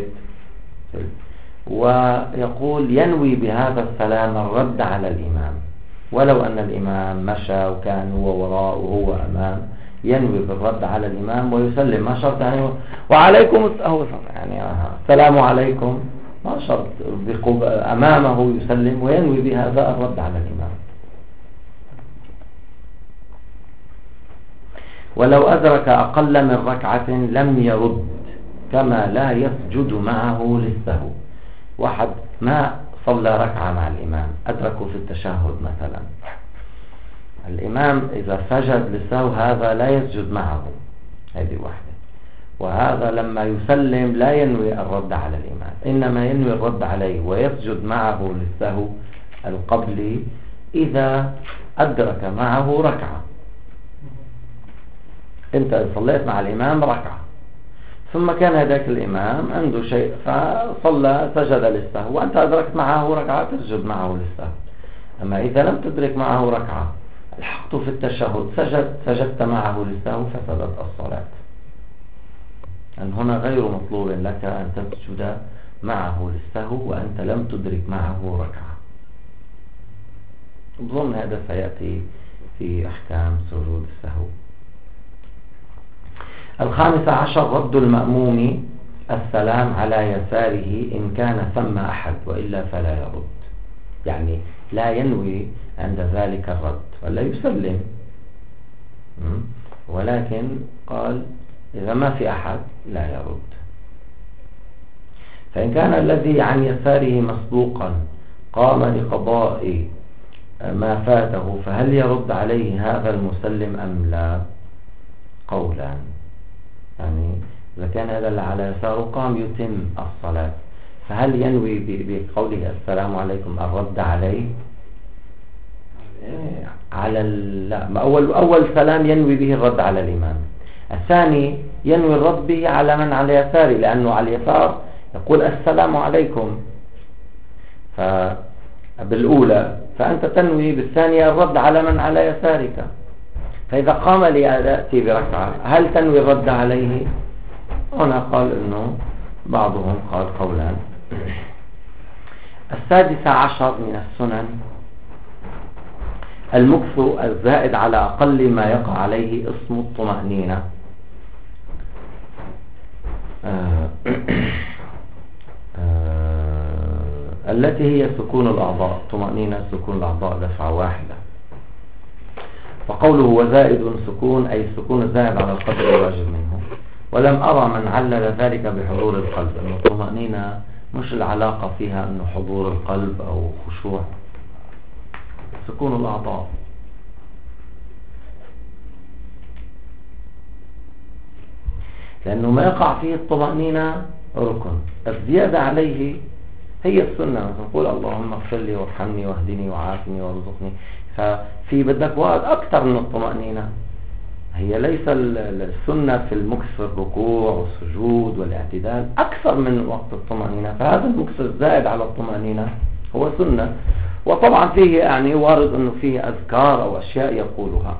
ويقول ينوي بهذا السلام الرد على الإمام، ولو أن الإمام مشى وكان هو وراء وهو أمام، ينوي بالرد على الإمام ويسلم، ما شرط يعني وعليكم يعني السلام عليكم، ما شرط أمامه يسلم وينوي بهذا الرد على الإمام. ولو أدرك أقل من ركعة لم يرد، كما لا يسجد معه للسهو. واحد ما صلى ركعة مع الإمام، أدركه في التشهد مثلا، الإمام إذا سجد للسهو هذا لا يسجد معه، هذه واحدة. وهذا لما يسلم لا ينوي الرد على الإمام، إنما ينوي الرد عليه ويسجد معه للسهو القبلي إذا أدرك معه ركعة. أنت صليت مع الإمام ركعة، ثم كان هذاك الإمام عنده شيء فصلى سجد للسهو، وأنت أدركت معه ركعة تسجد معه للسهو. أما إذا لم تدرك معه ركعة الحقت في التشهد سجد سجدت معه للسهو فسدت الصلاة. أن هنا غير مطلوب لك أن تسجد معه للسهو وأنت لم تدرك معه ركعة. بظن هذا سيأتي في أحكام سجود السهو. الخامس عشر رد المأموم السلام على يساره إن كان ثم أحد، وإلا فلا يرد. يعني لا ينوي عند ذلك الرد ولا يسلم، ولكن قال إذا ما في أحد لا يرد. فإن كان الذي عن يساره مسبوقا قام لقضاء ما فاته فهل يرد عليه هذا المسلم أم لا؟ قولان. يعني إذا كان هذا اللي على يساره قام يتم الصلاة، فهل ينوي بقوله السلام عليكم الرد عليه؟ على لا أول أول سلام ينوي به الرد على الإمام، الثاني ينوي الرد به على من على يساره، لأنه على اليسار يقول السلام عليكم فبالأولى، فأنت تنوي بالثانية الرد على من على يسارك. فإذا قام ليأتي بركعة هل تنوي الرد عليه؟ هنا قال إنه بعضهم قال قولان. السادس عشر من السنن المكث الزائد على أقل ما يقع عليه اسم الطمأنينة. آه آه التي هي سكون الأعضاء، طمأنينة سكون الأعضاء دفعة واحدة. وقوله وزائد سكون أي السكون الزائد على القدر الواجب منه. ولم أرى من علل ذلك بحضور القلب، أن الطمأنينة مش العلاقة فيها أنه حضور القلب أو خشوع، سكون الأعضاء. لأنه ما يقع فيه الطمأنينة ركن، الزيادة عليه هي السنة. نقول اللهم اغفر لي وارحمني واهدني وعافني وارزقني، ففي بدك وقت أكثر من الطمأنينة. هي ليس السنة في المكث في الركوع والسجود والاعتدال أكثر من وقت الطمأنينة، فهذا المكث الزائد على الطمأنينة هو سنة. وطبعا فيه يعني وارد أنه فيه أذكار أو أشياء يقولها.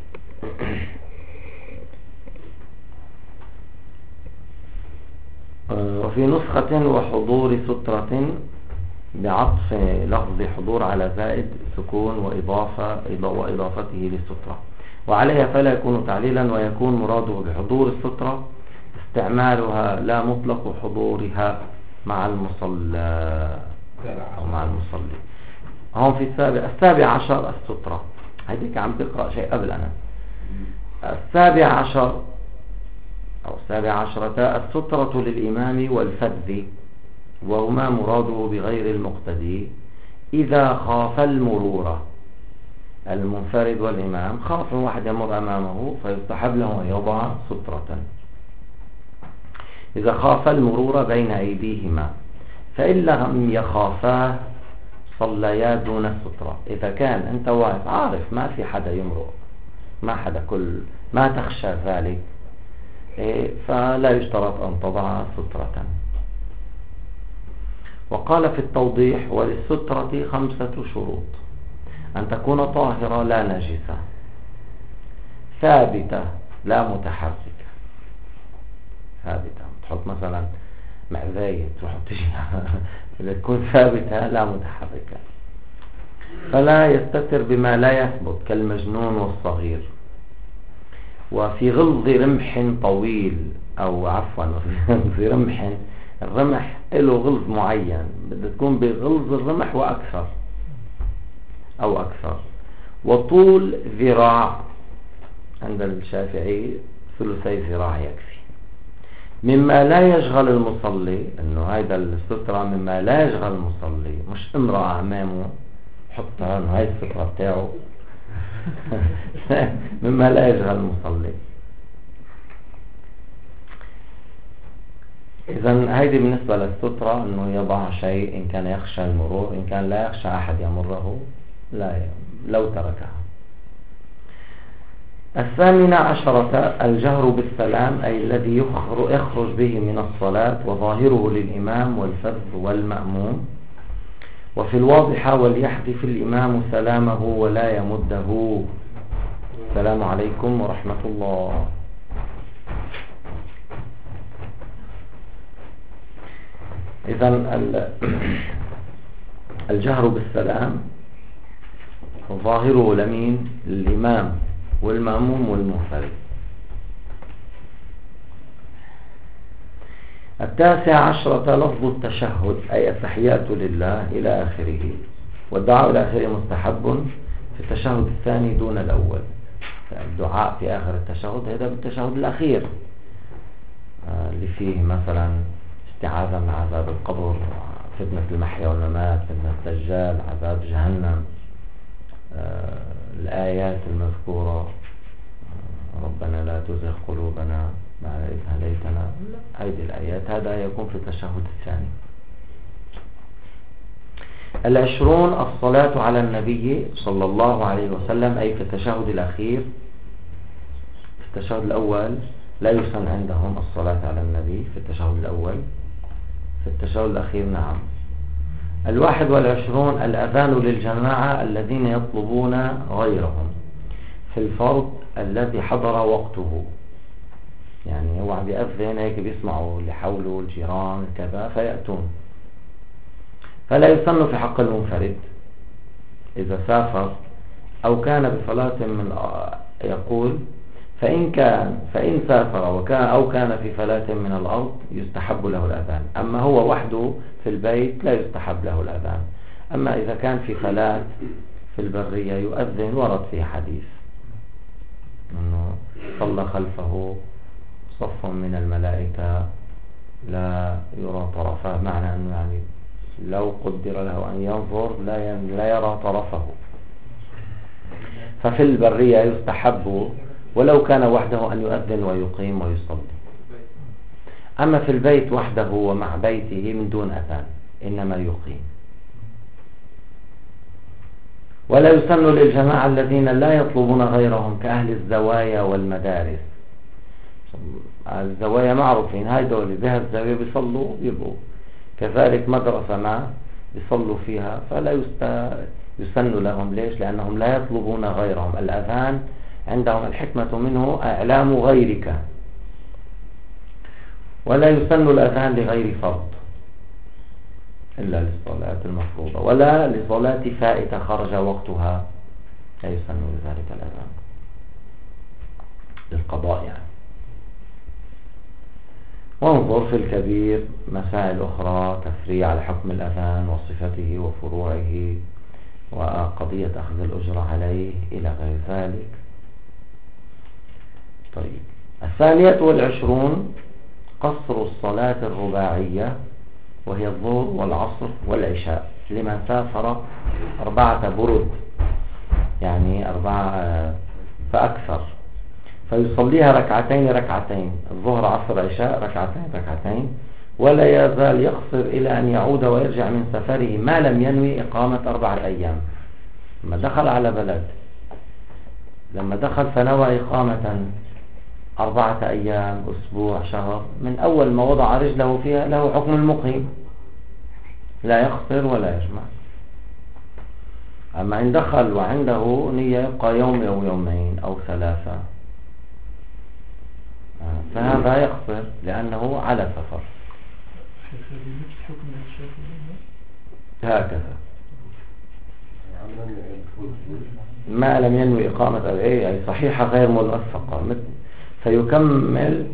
وفي نسخة وحضور سترة بعطف لفظ حضور على زائد سكون وإضافة وإضافته للسترة، وعليها فلا يكون تعليلا، ويكون مراده بحضور السترة استعمالها لا مطلق حضورها مع المصلى أو مع المصلي. هم في السابع السابع عشر السترة، هيديك عم تقرأ شيء قبل أنا. السابع عشر أو السابع عشرة السترة للإمام والفذ، وهما مراده بغير المقتدي إذا خاف المرور. المنفرد والإمام خاف واحد يمر أمامه فيستحب له أن يضع سترة. إذا خاف المرور بين أيديهما، فإن لم يخافاه صليا دون السترة. إذا كان أنت واقف عارف ما في حدا يمرق، ما حدا كل ما تخشى ذلك، فلا يشترط أن تضع سترة. وقال في التوضيح وللسترة خمسة شروط: أن تكون طاهرة لا نجسة، ثابتة لا متحركة. ثابتة تحط مثلا معذاية تحط شيء تكون ثابتة لا متحركة. فلا يستتر بما لا يثبت كالمجنون والصغير. وفي غلظ رمح طويل، أو عفوا في رمح، الرمح له غلظ معين، بدها تكون بغلظ الرمح وأكثر أو أكثر. وطول ذراع، عند الشافعي ثلثي ذراع يكفي. مما لا يشغل المصلي، انه هيدا السترة مما لا يشغل المصلي، مش امرأة امامه حطها انه هاي السترة بتاعه مما لا يشغل المصلي. اذا هيدي بالنسبة للسترة، انه يضع شيء ان كان يخشى المرور، ان كان لا يخشى احد يمره لا ي... لو تركها. الثامنة عشرة الجهر بالسلام، أي الذي يخرج به من الصلاة، وظاهره للإمام والفذ والمأموم. وفي الواضحة وليحذف الإمام سلامه ولا يمده. السلام عليكم ورحمة الله. إذن الجهر بالسلام ظاهره لمين؟ الإمام والمأموم والمنفرد. التاسع عشرة لفظ التشهد، أي التحيات لله إلى آخره. والدعاء إلى آخره مستحب في التشهد الثاني دون الأول. الدعاء في آخر التشهد هذا بالتشهد الأخير اللي فيه مثلا استعاذة من عذاب القبر، فتنة المحيا والممات، فتنة الدجال، عذاب جهنم، الآيات المذكورة، ربنا لا تزغ قلوبنا بعد إذ هديتنا، هذه الآيات، هذا يكون في التشهد الثاني. العشرون الصلاة على النبي صلى الله عليه وسلم، أي في التشهد الأخير. في التشهد الأول لا يسن عندهم الصلاة على النبي في التشهد الأول، في التشهد الأخير نعم. الواحد والعشرون الأذان للجماعة الذين يطلبون غيرهم في الفرض الذي حضر وقته، يعني هو عم يأذن هيك بيسمعوا اللي حوله الجيران كذا فيأتون. فلا يسن في حق المنفرد إذا سافر أو كان بصلاة من يقول فإن كان فإن سافر وكان أو كان في فلاة من الأرض يستحب له الأذان. أما هو وحده في البيت لا يستحب له الأذان. أما إذا كان في فلاة في البرية يؤذن، ورد فيه حديث أنه صلى خلفه صف من الملائكة لا يرى طرفه، معنى أنه يعني لو قدر له أن ينظر لا لا يرى طرفه. ففي البرية يستحب ولو كان وحده أن يؤذن ويقيم ويصلي. أما في البيت وحده ومع بيته من دون أذان إنما يقيم. ولا يسن للجماعة الذين لا يطلبون غيرهم كأهل الزوايا والمدارس. الزوايا معروفين، هاي دول بها الزاوية بيصلوا يبقوا، كذلك مدرسة ما بيصلوا فيها، فلا يسن لهم. ليش؟ لأنهم لا يطلبون غيرهم. الأذان عندهم الحكمة منه إعلام غيرك. ولا يسن الأذان لغير فرض إلا للصلاة المفروضة، ولا لصلاة فائتة خرج وقتها لا يسن لذلك الأذان للقضاء يعني. وانظر في الكبير مسائل أخرى تفريع على حكم الأذان وصفته وفروعه وقضية أخذ الأجرة عليه إلى غير ذلك. طيب، الثانية والعشرون قصر الصلاة الرباعية، وهي الظهر والعصر والعشاء لمن سافر أربعة برد، يعني أربعة فأكثر، فيصليها ركعتين ركعتين، الظهر عصر عشاء ركعتين ركعتين، ولا يزال يقصر إلى أن يعود ويرجع من سفره ما لم ينوي إقامة أربعة أيام. لما دخل على بلد، لما دخل فنوى إقامة أربعة أيام، أسبوع، شهر، من أول ما وضع رجله فيها له حكم المقيم، لا يقصر ولا يجمع. أما إن دخل وعنده نية يبقى يوم أو يومين أو ثلاثة فهذا يقصر لأنه على سفر. هكذا ما لم ينوي إقامة أي أي صحيحة غير موثقة، فيكمل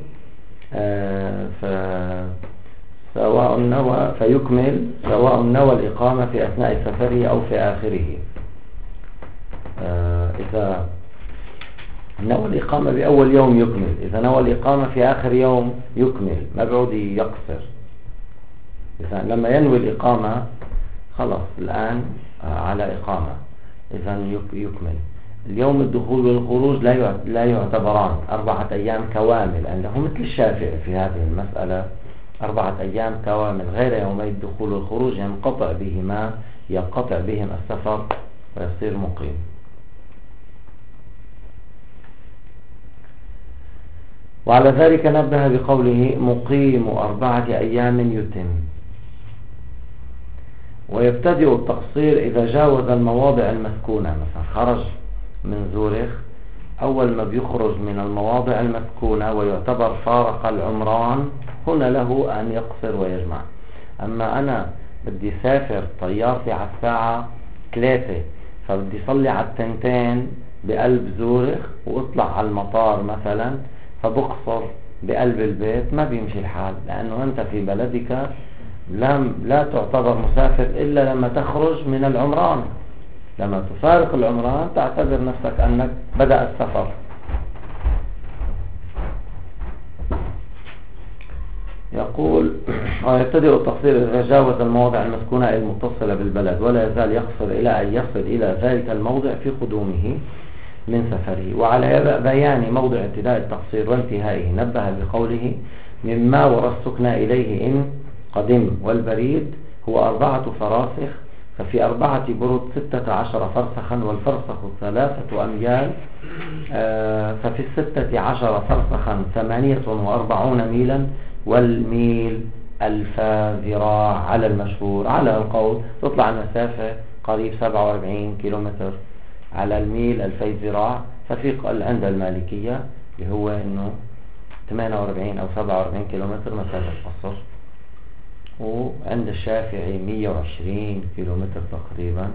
آه سواء نوى فيكمل سواء نوى الإقامة في أثناء سفره أو في آخره. آه إذا نوى الإقامة بأول يوم يكمل، إذا نوى الإقامة في آخر يوم يكمل، ما بعود يقصر. إذا لما ينوي الإقامة خلاص الآن على إقامة، إذا يكمل. اليوم الدخول والخروج لا يعتبران أربعة أيام كوامل، لأنه مثل الشافعي في هذه المسألة، أربعة أيام كوامل غير يومي الدخول والخروج ينقطع بهما ينقطع بهم السفر ويصير مقيم. وعلى ذلك نبه بقوله مقيم أربعة أيام يتم. ويبتدئ التقصير إذا جاوز المواضع المسكونة، مثلا خرج من زورخ، أول ما بيخرج من المواضع المسكونة ويعتبر فارق العمران، هنا له أن يقصر ويجمع. أما أنا بدي سافر طيارتي على الساعة ثلاثة، فبدي صلي على التنتين بقلب زورخ وأطلع على المطار مثلا، فبقصر بقلب البيت، ما بيمشي الحال، لأنه أنت في بلدك لا, لا تعتبر مسافر إلا لما تخرج من العمران. لما تفارق العمران تعتبر نفسك أنك بدأ السفر. يقول ويبتدئ التقصير إذا جاوز المواضع المسكونة المتصلة بالبلد، ولا يزال يقصر إلى أن يصل إلى ذلك الموضع في قدومه من سفره. وعلى بيان موضع ابتداء التقصير وانتهائه نبه بقوله مما ورى السكنى إليه إن قدم، والبريد هو أربعة فراسخ، ففي أربعة برد ستة عشر فرسخا، والفرسخ ثلاثة أميال، ففي الستة عشر فرسخا ثمانية وأربعون ميلا، والميل ألف ذراع على المشهور. على القول تطلع المسافة قريب سبعة وأربعين كيلومتر، على الميل ألفي ذراع. ففي عند المالكية اللي هو إنه ثمانية وأربعين أو سبعة وأربعين كيلومتر مسافة قصر، وعند الشافعي مية وعشرين كيلومتر تقريبا،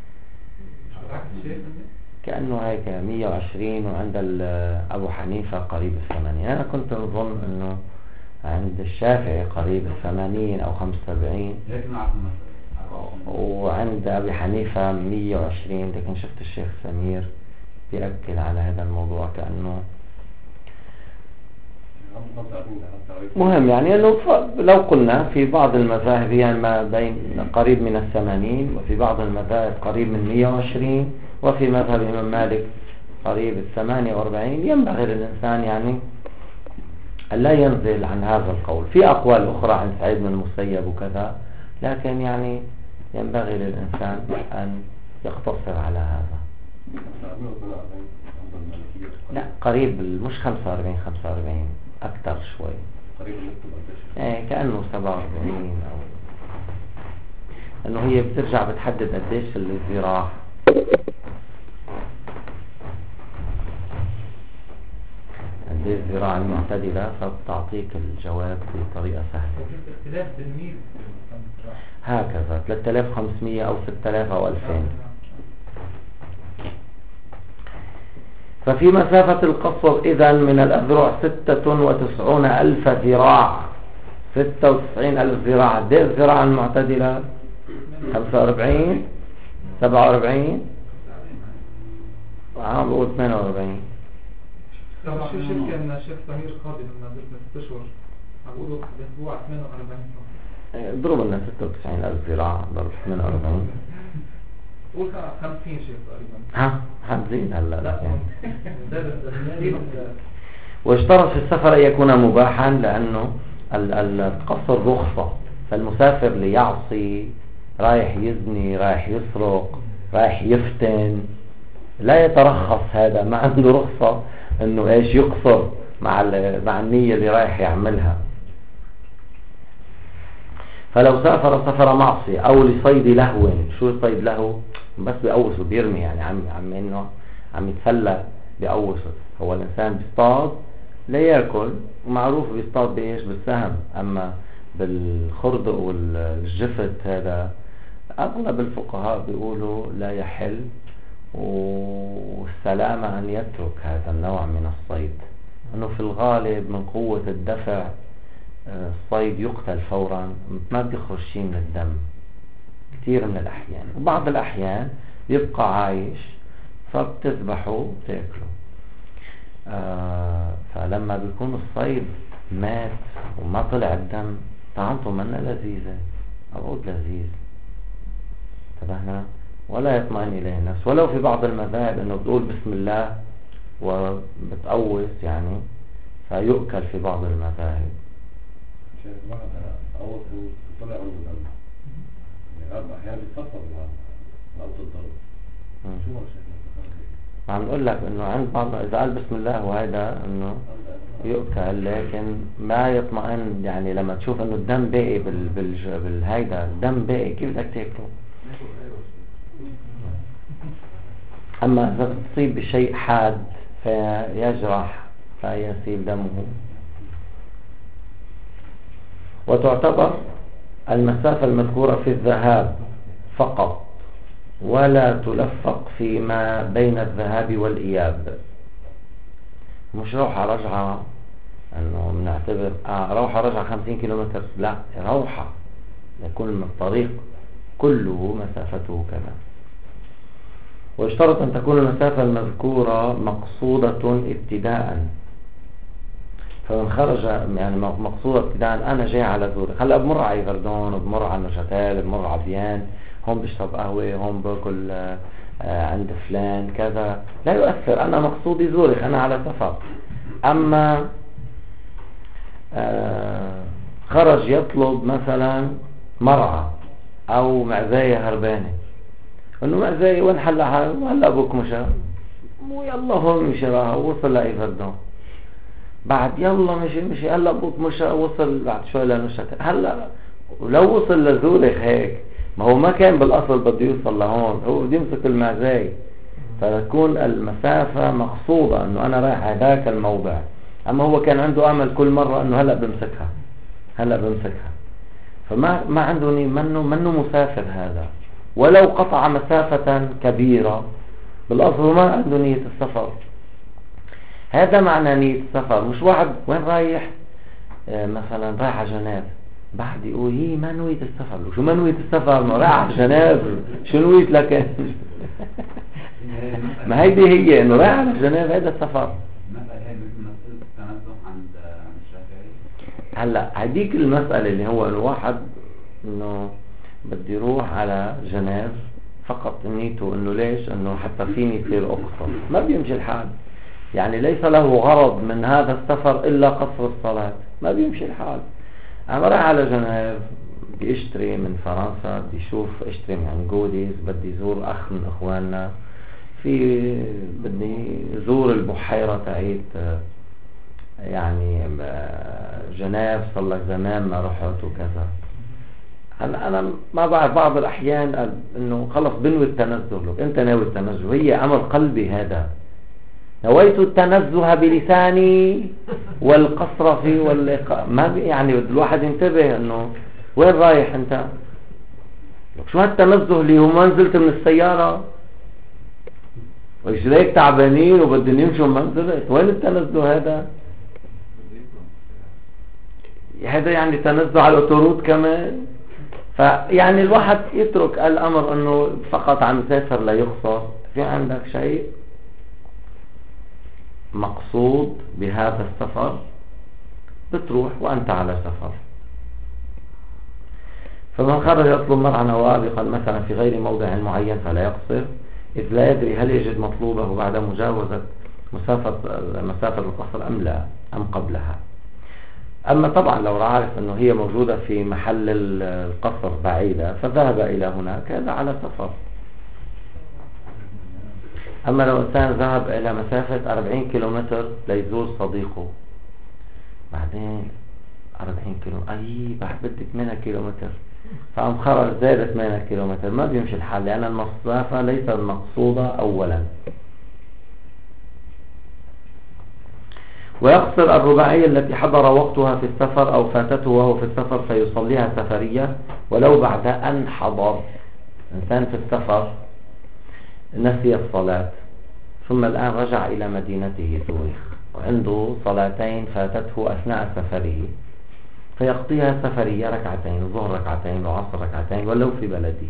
كأنه هيك مية وعشرين. وعند أبو حنيفة قريب الثمانين. أنا كنت نظن إنه عند الشافعي قريب الثمانين أو خمسة وسبعين، وعند أبي حنيفة مية وعشرين. لكن شفت الشيخ سمير بيأكد على هذا الموضوع كأنه مهم. يعني أنه لو قلنا في بعض المذاهب هي ما بين قريب من الثمانين، وفي بعض المذاهب قريب من مية وعشرين، وفي مذهب الإمام مالك قريب الثمانية وأربعين، ينبغي للإنسان يعني لا ينزل عن هذا القول. في أقوال أخرى عن سعيد بن المسيب وكذا، لكن يعني ينبغي للإنسان أن يقتصر على هذا. لا قريب، مش خمسة وأربعين خمسة وأربعين، أكثر شوي، قريب ايه كأنه سبعة وأربعين، أو أنه هي بترجع بتحدد قديش الذراع. قديش الذراع المعتدلة، فبتعطيك الجواب بطريقة سهلة. اختلاف بالميل هكذا ثلاثة آلاف وخمسمية أو ستة آلاف أو ألفين. ففي مسافة القصر إذن من الأذرع ستة وتسعون ألف ذراع. ستة وتسعين ألف ذراع. دي الذراع المعتدلة خمسة وأربعين سبعة وأربعين وعام بقول ثمانية وأربعين. شو شركة من الشيخ سمير قاضي لما بدنا ست أشهر أقولوا بأسبوع ثمانية وأربعين. ضرب لنا ستة وتسعين ألف ذراع ضرب ثمانية وأربعين. قول خمسين شيخ تقريبا. ها حنزين هلا. لا واشترط في السفر أن يكون مباحا، لأنه القصر رخصة، فالمسافر ليعصي، رايح يزني، رايح يسرق، رايح يفتن، لا يترخص. هذا ما عنده رخصة انه ايش يقصر مع مع النية اللي رايح يعملها. فلو سافر سفر معصية او لصيد لهو. شو صيد لهو؟ بس بيقوسه بيرمي، يعني عم عم انه عم يتسلى بيقوسه. هو الانسان بيصطاد لا ياكل، ومعروف بيصطاد بايش؟ بالسهم. اما بالخردق والجفت هذا اغلب الفقهاء بيقولوا لا يحل، والسلامة أن يترك هذا النوع من الصيد، أنه في الغالب من قوة الدفع الصيد يقتل فورا، ما بيخرج شيء من الدم كثير من الأحيان، وبعض الأحيان يبقى عايش فبتذبحه وتأكله. آه فلما بيكون الصيد مات وما طلع الدم طعمته منا لذيذة، عود لذيذ، انتبهنا؟ ولا يطمئن إليه النفس. ولو في بعض المذاهب انه بتقول بسم الله وبتقوس يعني، فيؤكل في بعض المذاهب. شايف واحد أول طلع عنده دم يعني أحيانا بيتصفى بالأوت الضرب. شو هو الشيء؟ عم نقول لك انه عند بعض اذا قال بسم الله وهذا انه يؤكل، لكن ما يطمئن يعني لما تشوف انه الدم باقي بال بال بالهيدا الدم باقي كيف بدك تاكله؟ اما اذا تصيب بشيء حاد فيجرح فيسيل دمه. وتعتبر المسافة المذكورة في الذهاب فقط ولا تلفق فيما بين الذهاب والإياب. مش روحة رجعة انه بنعتبر اه روحة رجعة خمسين كيلومتر، لا، روحة يكون الطريق كله مسافته كذا. ويشترط ان تكون المسافة المذكورة مقصودة ابتداء. فمن خرج يعني مقصودة ابتداء، انا جاي على زوري، هلا بمر على فردون، بمر على نشاتال، بمر على بيان، هون بشرب قهوة، هون باكل آه عند فلان كذا، لا يؤثر، انا مقصودي زورخ، انا على سفر. اما آه خرج يطلب مثلا مرعى او معزاية هربانة، انه معزاية وين حلها، هلا ابوك مشى ويلا هون مشي راها ووصل لايفردون، بعد يلا مشي مشي هلا ابوك مشى وصل بعد شوي لنشاتال، هلا ولو وصل لزورخ هيك ما هو ما كان بالاصل بده يوصل لهون، هو بده يمسك المعزاي، فتكون المسافة مقصودة انه انا رايح هذاك الموضع. اما هو كان عنده امل كل مرة انه هلأ بمسكها هلأ بمسكها، فما ما عنده نية، منه منه مسافر هذا، ولو قطع مسافة كبيرة بالاصل ما عنده نية السفر. هذا معنى نية السفر. مش واحد وين رايح آه مثلا رايح على جنيف، بعد يقول هي ما نوية السفر، شو ما نوية السفر، ما رايح على جنيف، شو نويت لك؟ ما هيدي هي انه رايح على جنيف، هذا السفر. هلا هديك المسألة اللي هو انه واحد انه بدي يروح على جنيف فقط نيته انه ليش؟ انه حتى فيني يصير اقصر، ما بيمشي الحال، يعني ليس له غرض من هذا السفر الا قصر الصلاة، ما بيمشي الحال. انا رايح على جنيف بدي اشتري من فرنسا، بدي اشوف اشتري من جوديز، بدي زور اخ من اخواننا في، بدي زور البحيرة تاعيت يعني جنيف، صار لك زمان ما رحت وكذا. هلا انا ما بعرف بعض الاحيان انه خلص بنوي التنزه، لك انت ناوي التنزه، هي امر قلبي هذا، نويت التنزه بلساني والقصر في واللقاء، ما يعني الواحد ينتبه انه وين رايح انت، شو هالتنزه اللي هو ما نزلت من السيارة ورجليك تعبانين وبدهم يمشوا ما نزلت، وين التنزه هذا؟ هذا يعني تنزه على الاوتورود كمان. فيعني الواحد يترك الامر انه فقط عم يسافر ليخسر. في عندك شيء مقصود بهذا السفر بتروح وانت على سفر. فمن خرج يطلب مرعى نوابقا مثلا في غير موضع معين فلا يقصر، إذ لا يدري هل يجد مطلوبه بعد مجاوزة مسافة مسافة القصر أم لا أم قبلها. أما طبعا لو عارف أنه هي موجودة في محل القصر بعيدة فذهب إلى هناك، هذا على سفر. أما لو إنسان ذهب إلى مسافة أربعين كيلومتر ليزور صديقه، بعدين أربعين كيلو أي بعد بدي ثمانية كيلومتر، فعم خرج زادة ثمانية كيلومتر، ما بيمشي الحال لأن المسافة ليست المقصودة أولا. ويقصر الرباعية التي حضر وقتها في السفر أو فاتته وهو في السفر فيصليها سفرية ولو بعد أن حضر. إنسان في السفر نسي الصلاة ثم الآن رجع إلى مدينته زورخ وعنده صلاتين فاتته أثناء سفره، فيقضيها سفرية ركعتين، الظهر ركعتين وعصر ركعتين ولو في بلده.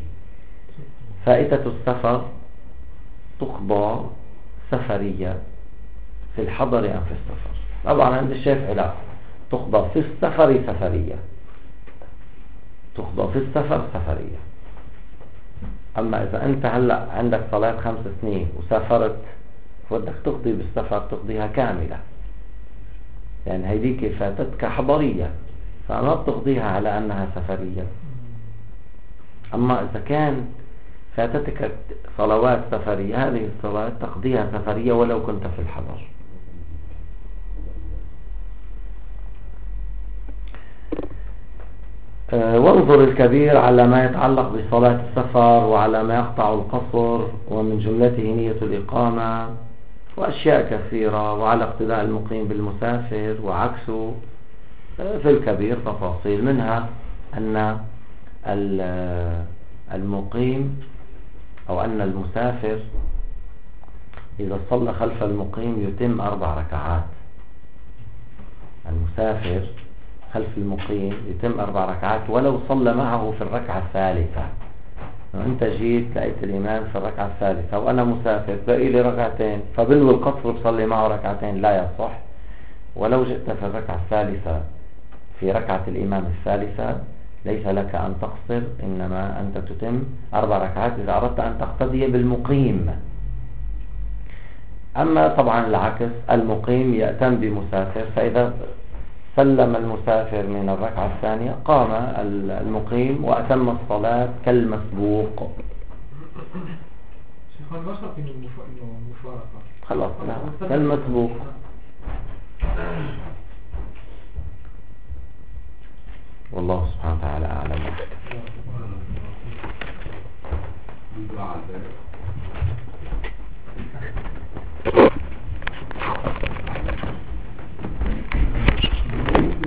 فائتة السفر تقضى سفرية في الحضر أم في السفر. طبعا عند الشافعي لا، تقضى في السفر سفرية، تقضى في السفر سفرية. أما إذا أنت هلأ عندك صلاة خمس سنين وسافرت ودك تقضي بالسفر تقضيها كاملة، يعني هيديك فاتتك حضرية فما بتقضيها على أنها سفرية. أما إذا كان فاتتك صلوات سفرية هذه الصلاة تقضيها سفرية ولو كنت في الحضر. وانظر الكبير على ما يتعلق بصلاة السفر وعلى ما يقطع القصر ومن جملته نية الإقامة وأشياء كثيرة، وعلى اقتداء المقيم بالمسافر وعكسه. في الكبير تفاصيل، منها أن المقيم أو أن المسافر إذا صلى خلف المقيم يتم أربع ركعات. المسافر خلف المقيم يتم أربع ركعات ولو صلى معه في الركعة الثالثة. أنت جيت لقيت الإمام في الركعة الثالثة وأنا مسافر بقي لي ركعتين فبنوي القصر بصلي معه ركعتين، لا يصح. ولو جئت في الركعة الثالثة في ركعة الإمام الثالثة ليس لك أن تقصر، إنما أنت تتم أربع ركعات إذا أردت أن تقتدي بالمقيم. أما طبعا العكس، المقيم يأتم بمسافر، فإذا سلم المسافر من الركعة الثانية قام المقيم وأتم الصلاة كالمسبوق. شيخان ما شرط إنه مفارقة؟ خلاص لا كالمسبوق. والله سبحانه وتعالى أعلم. الدعاء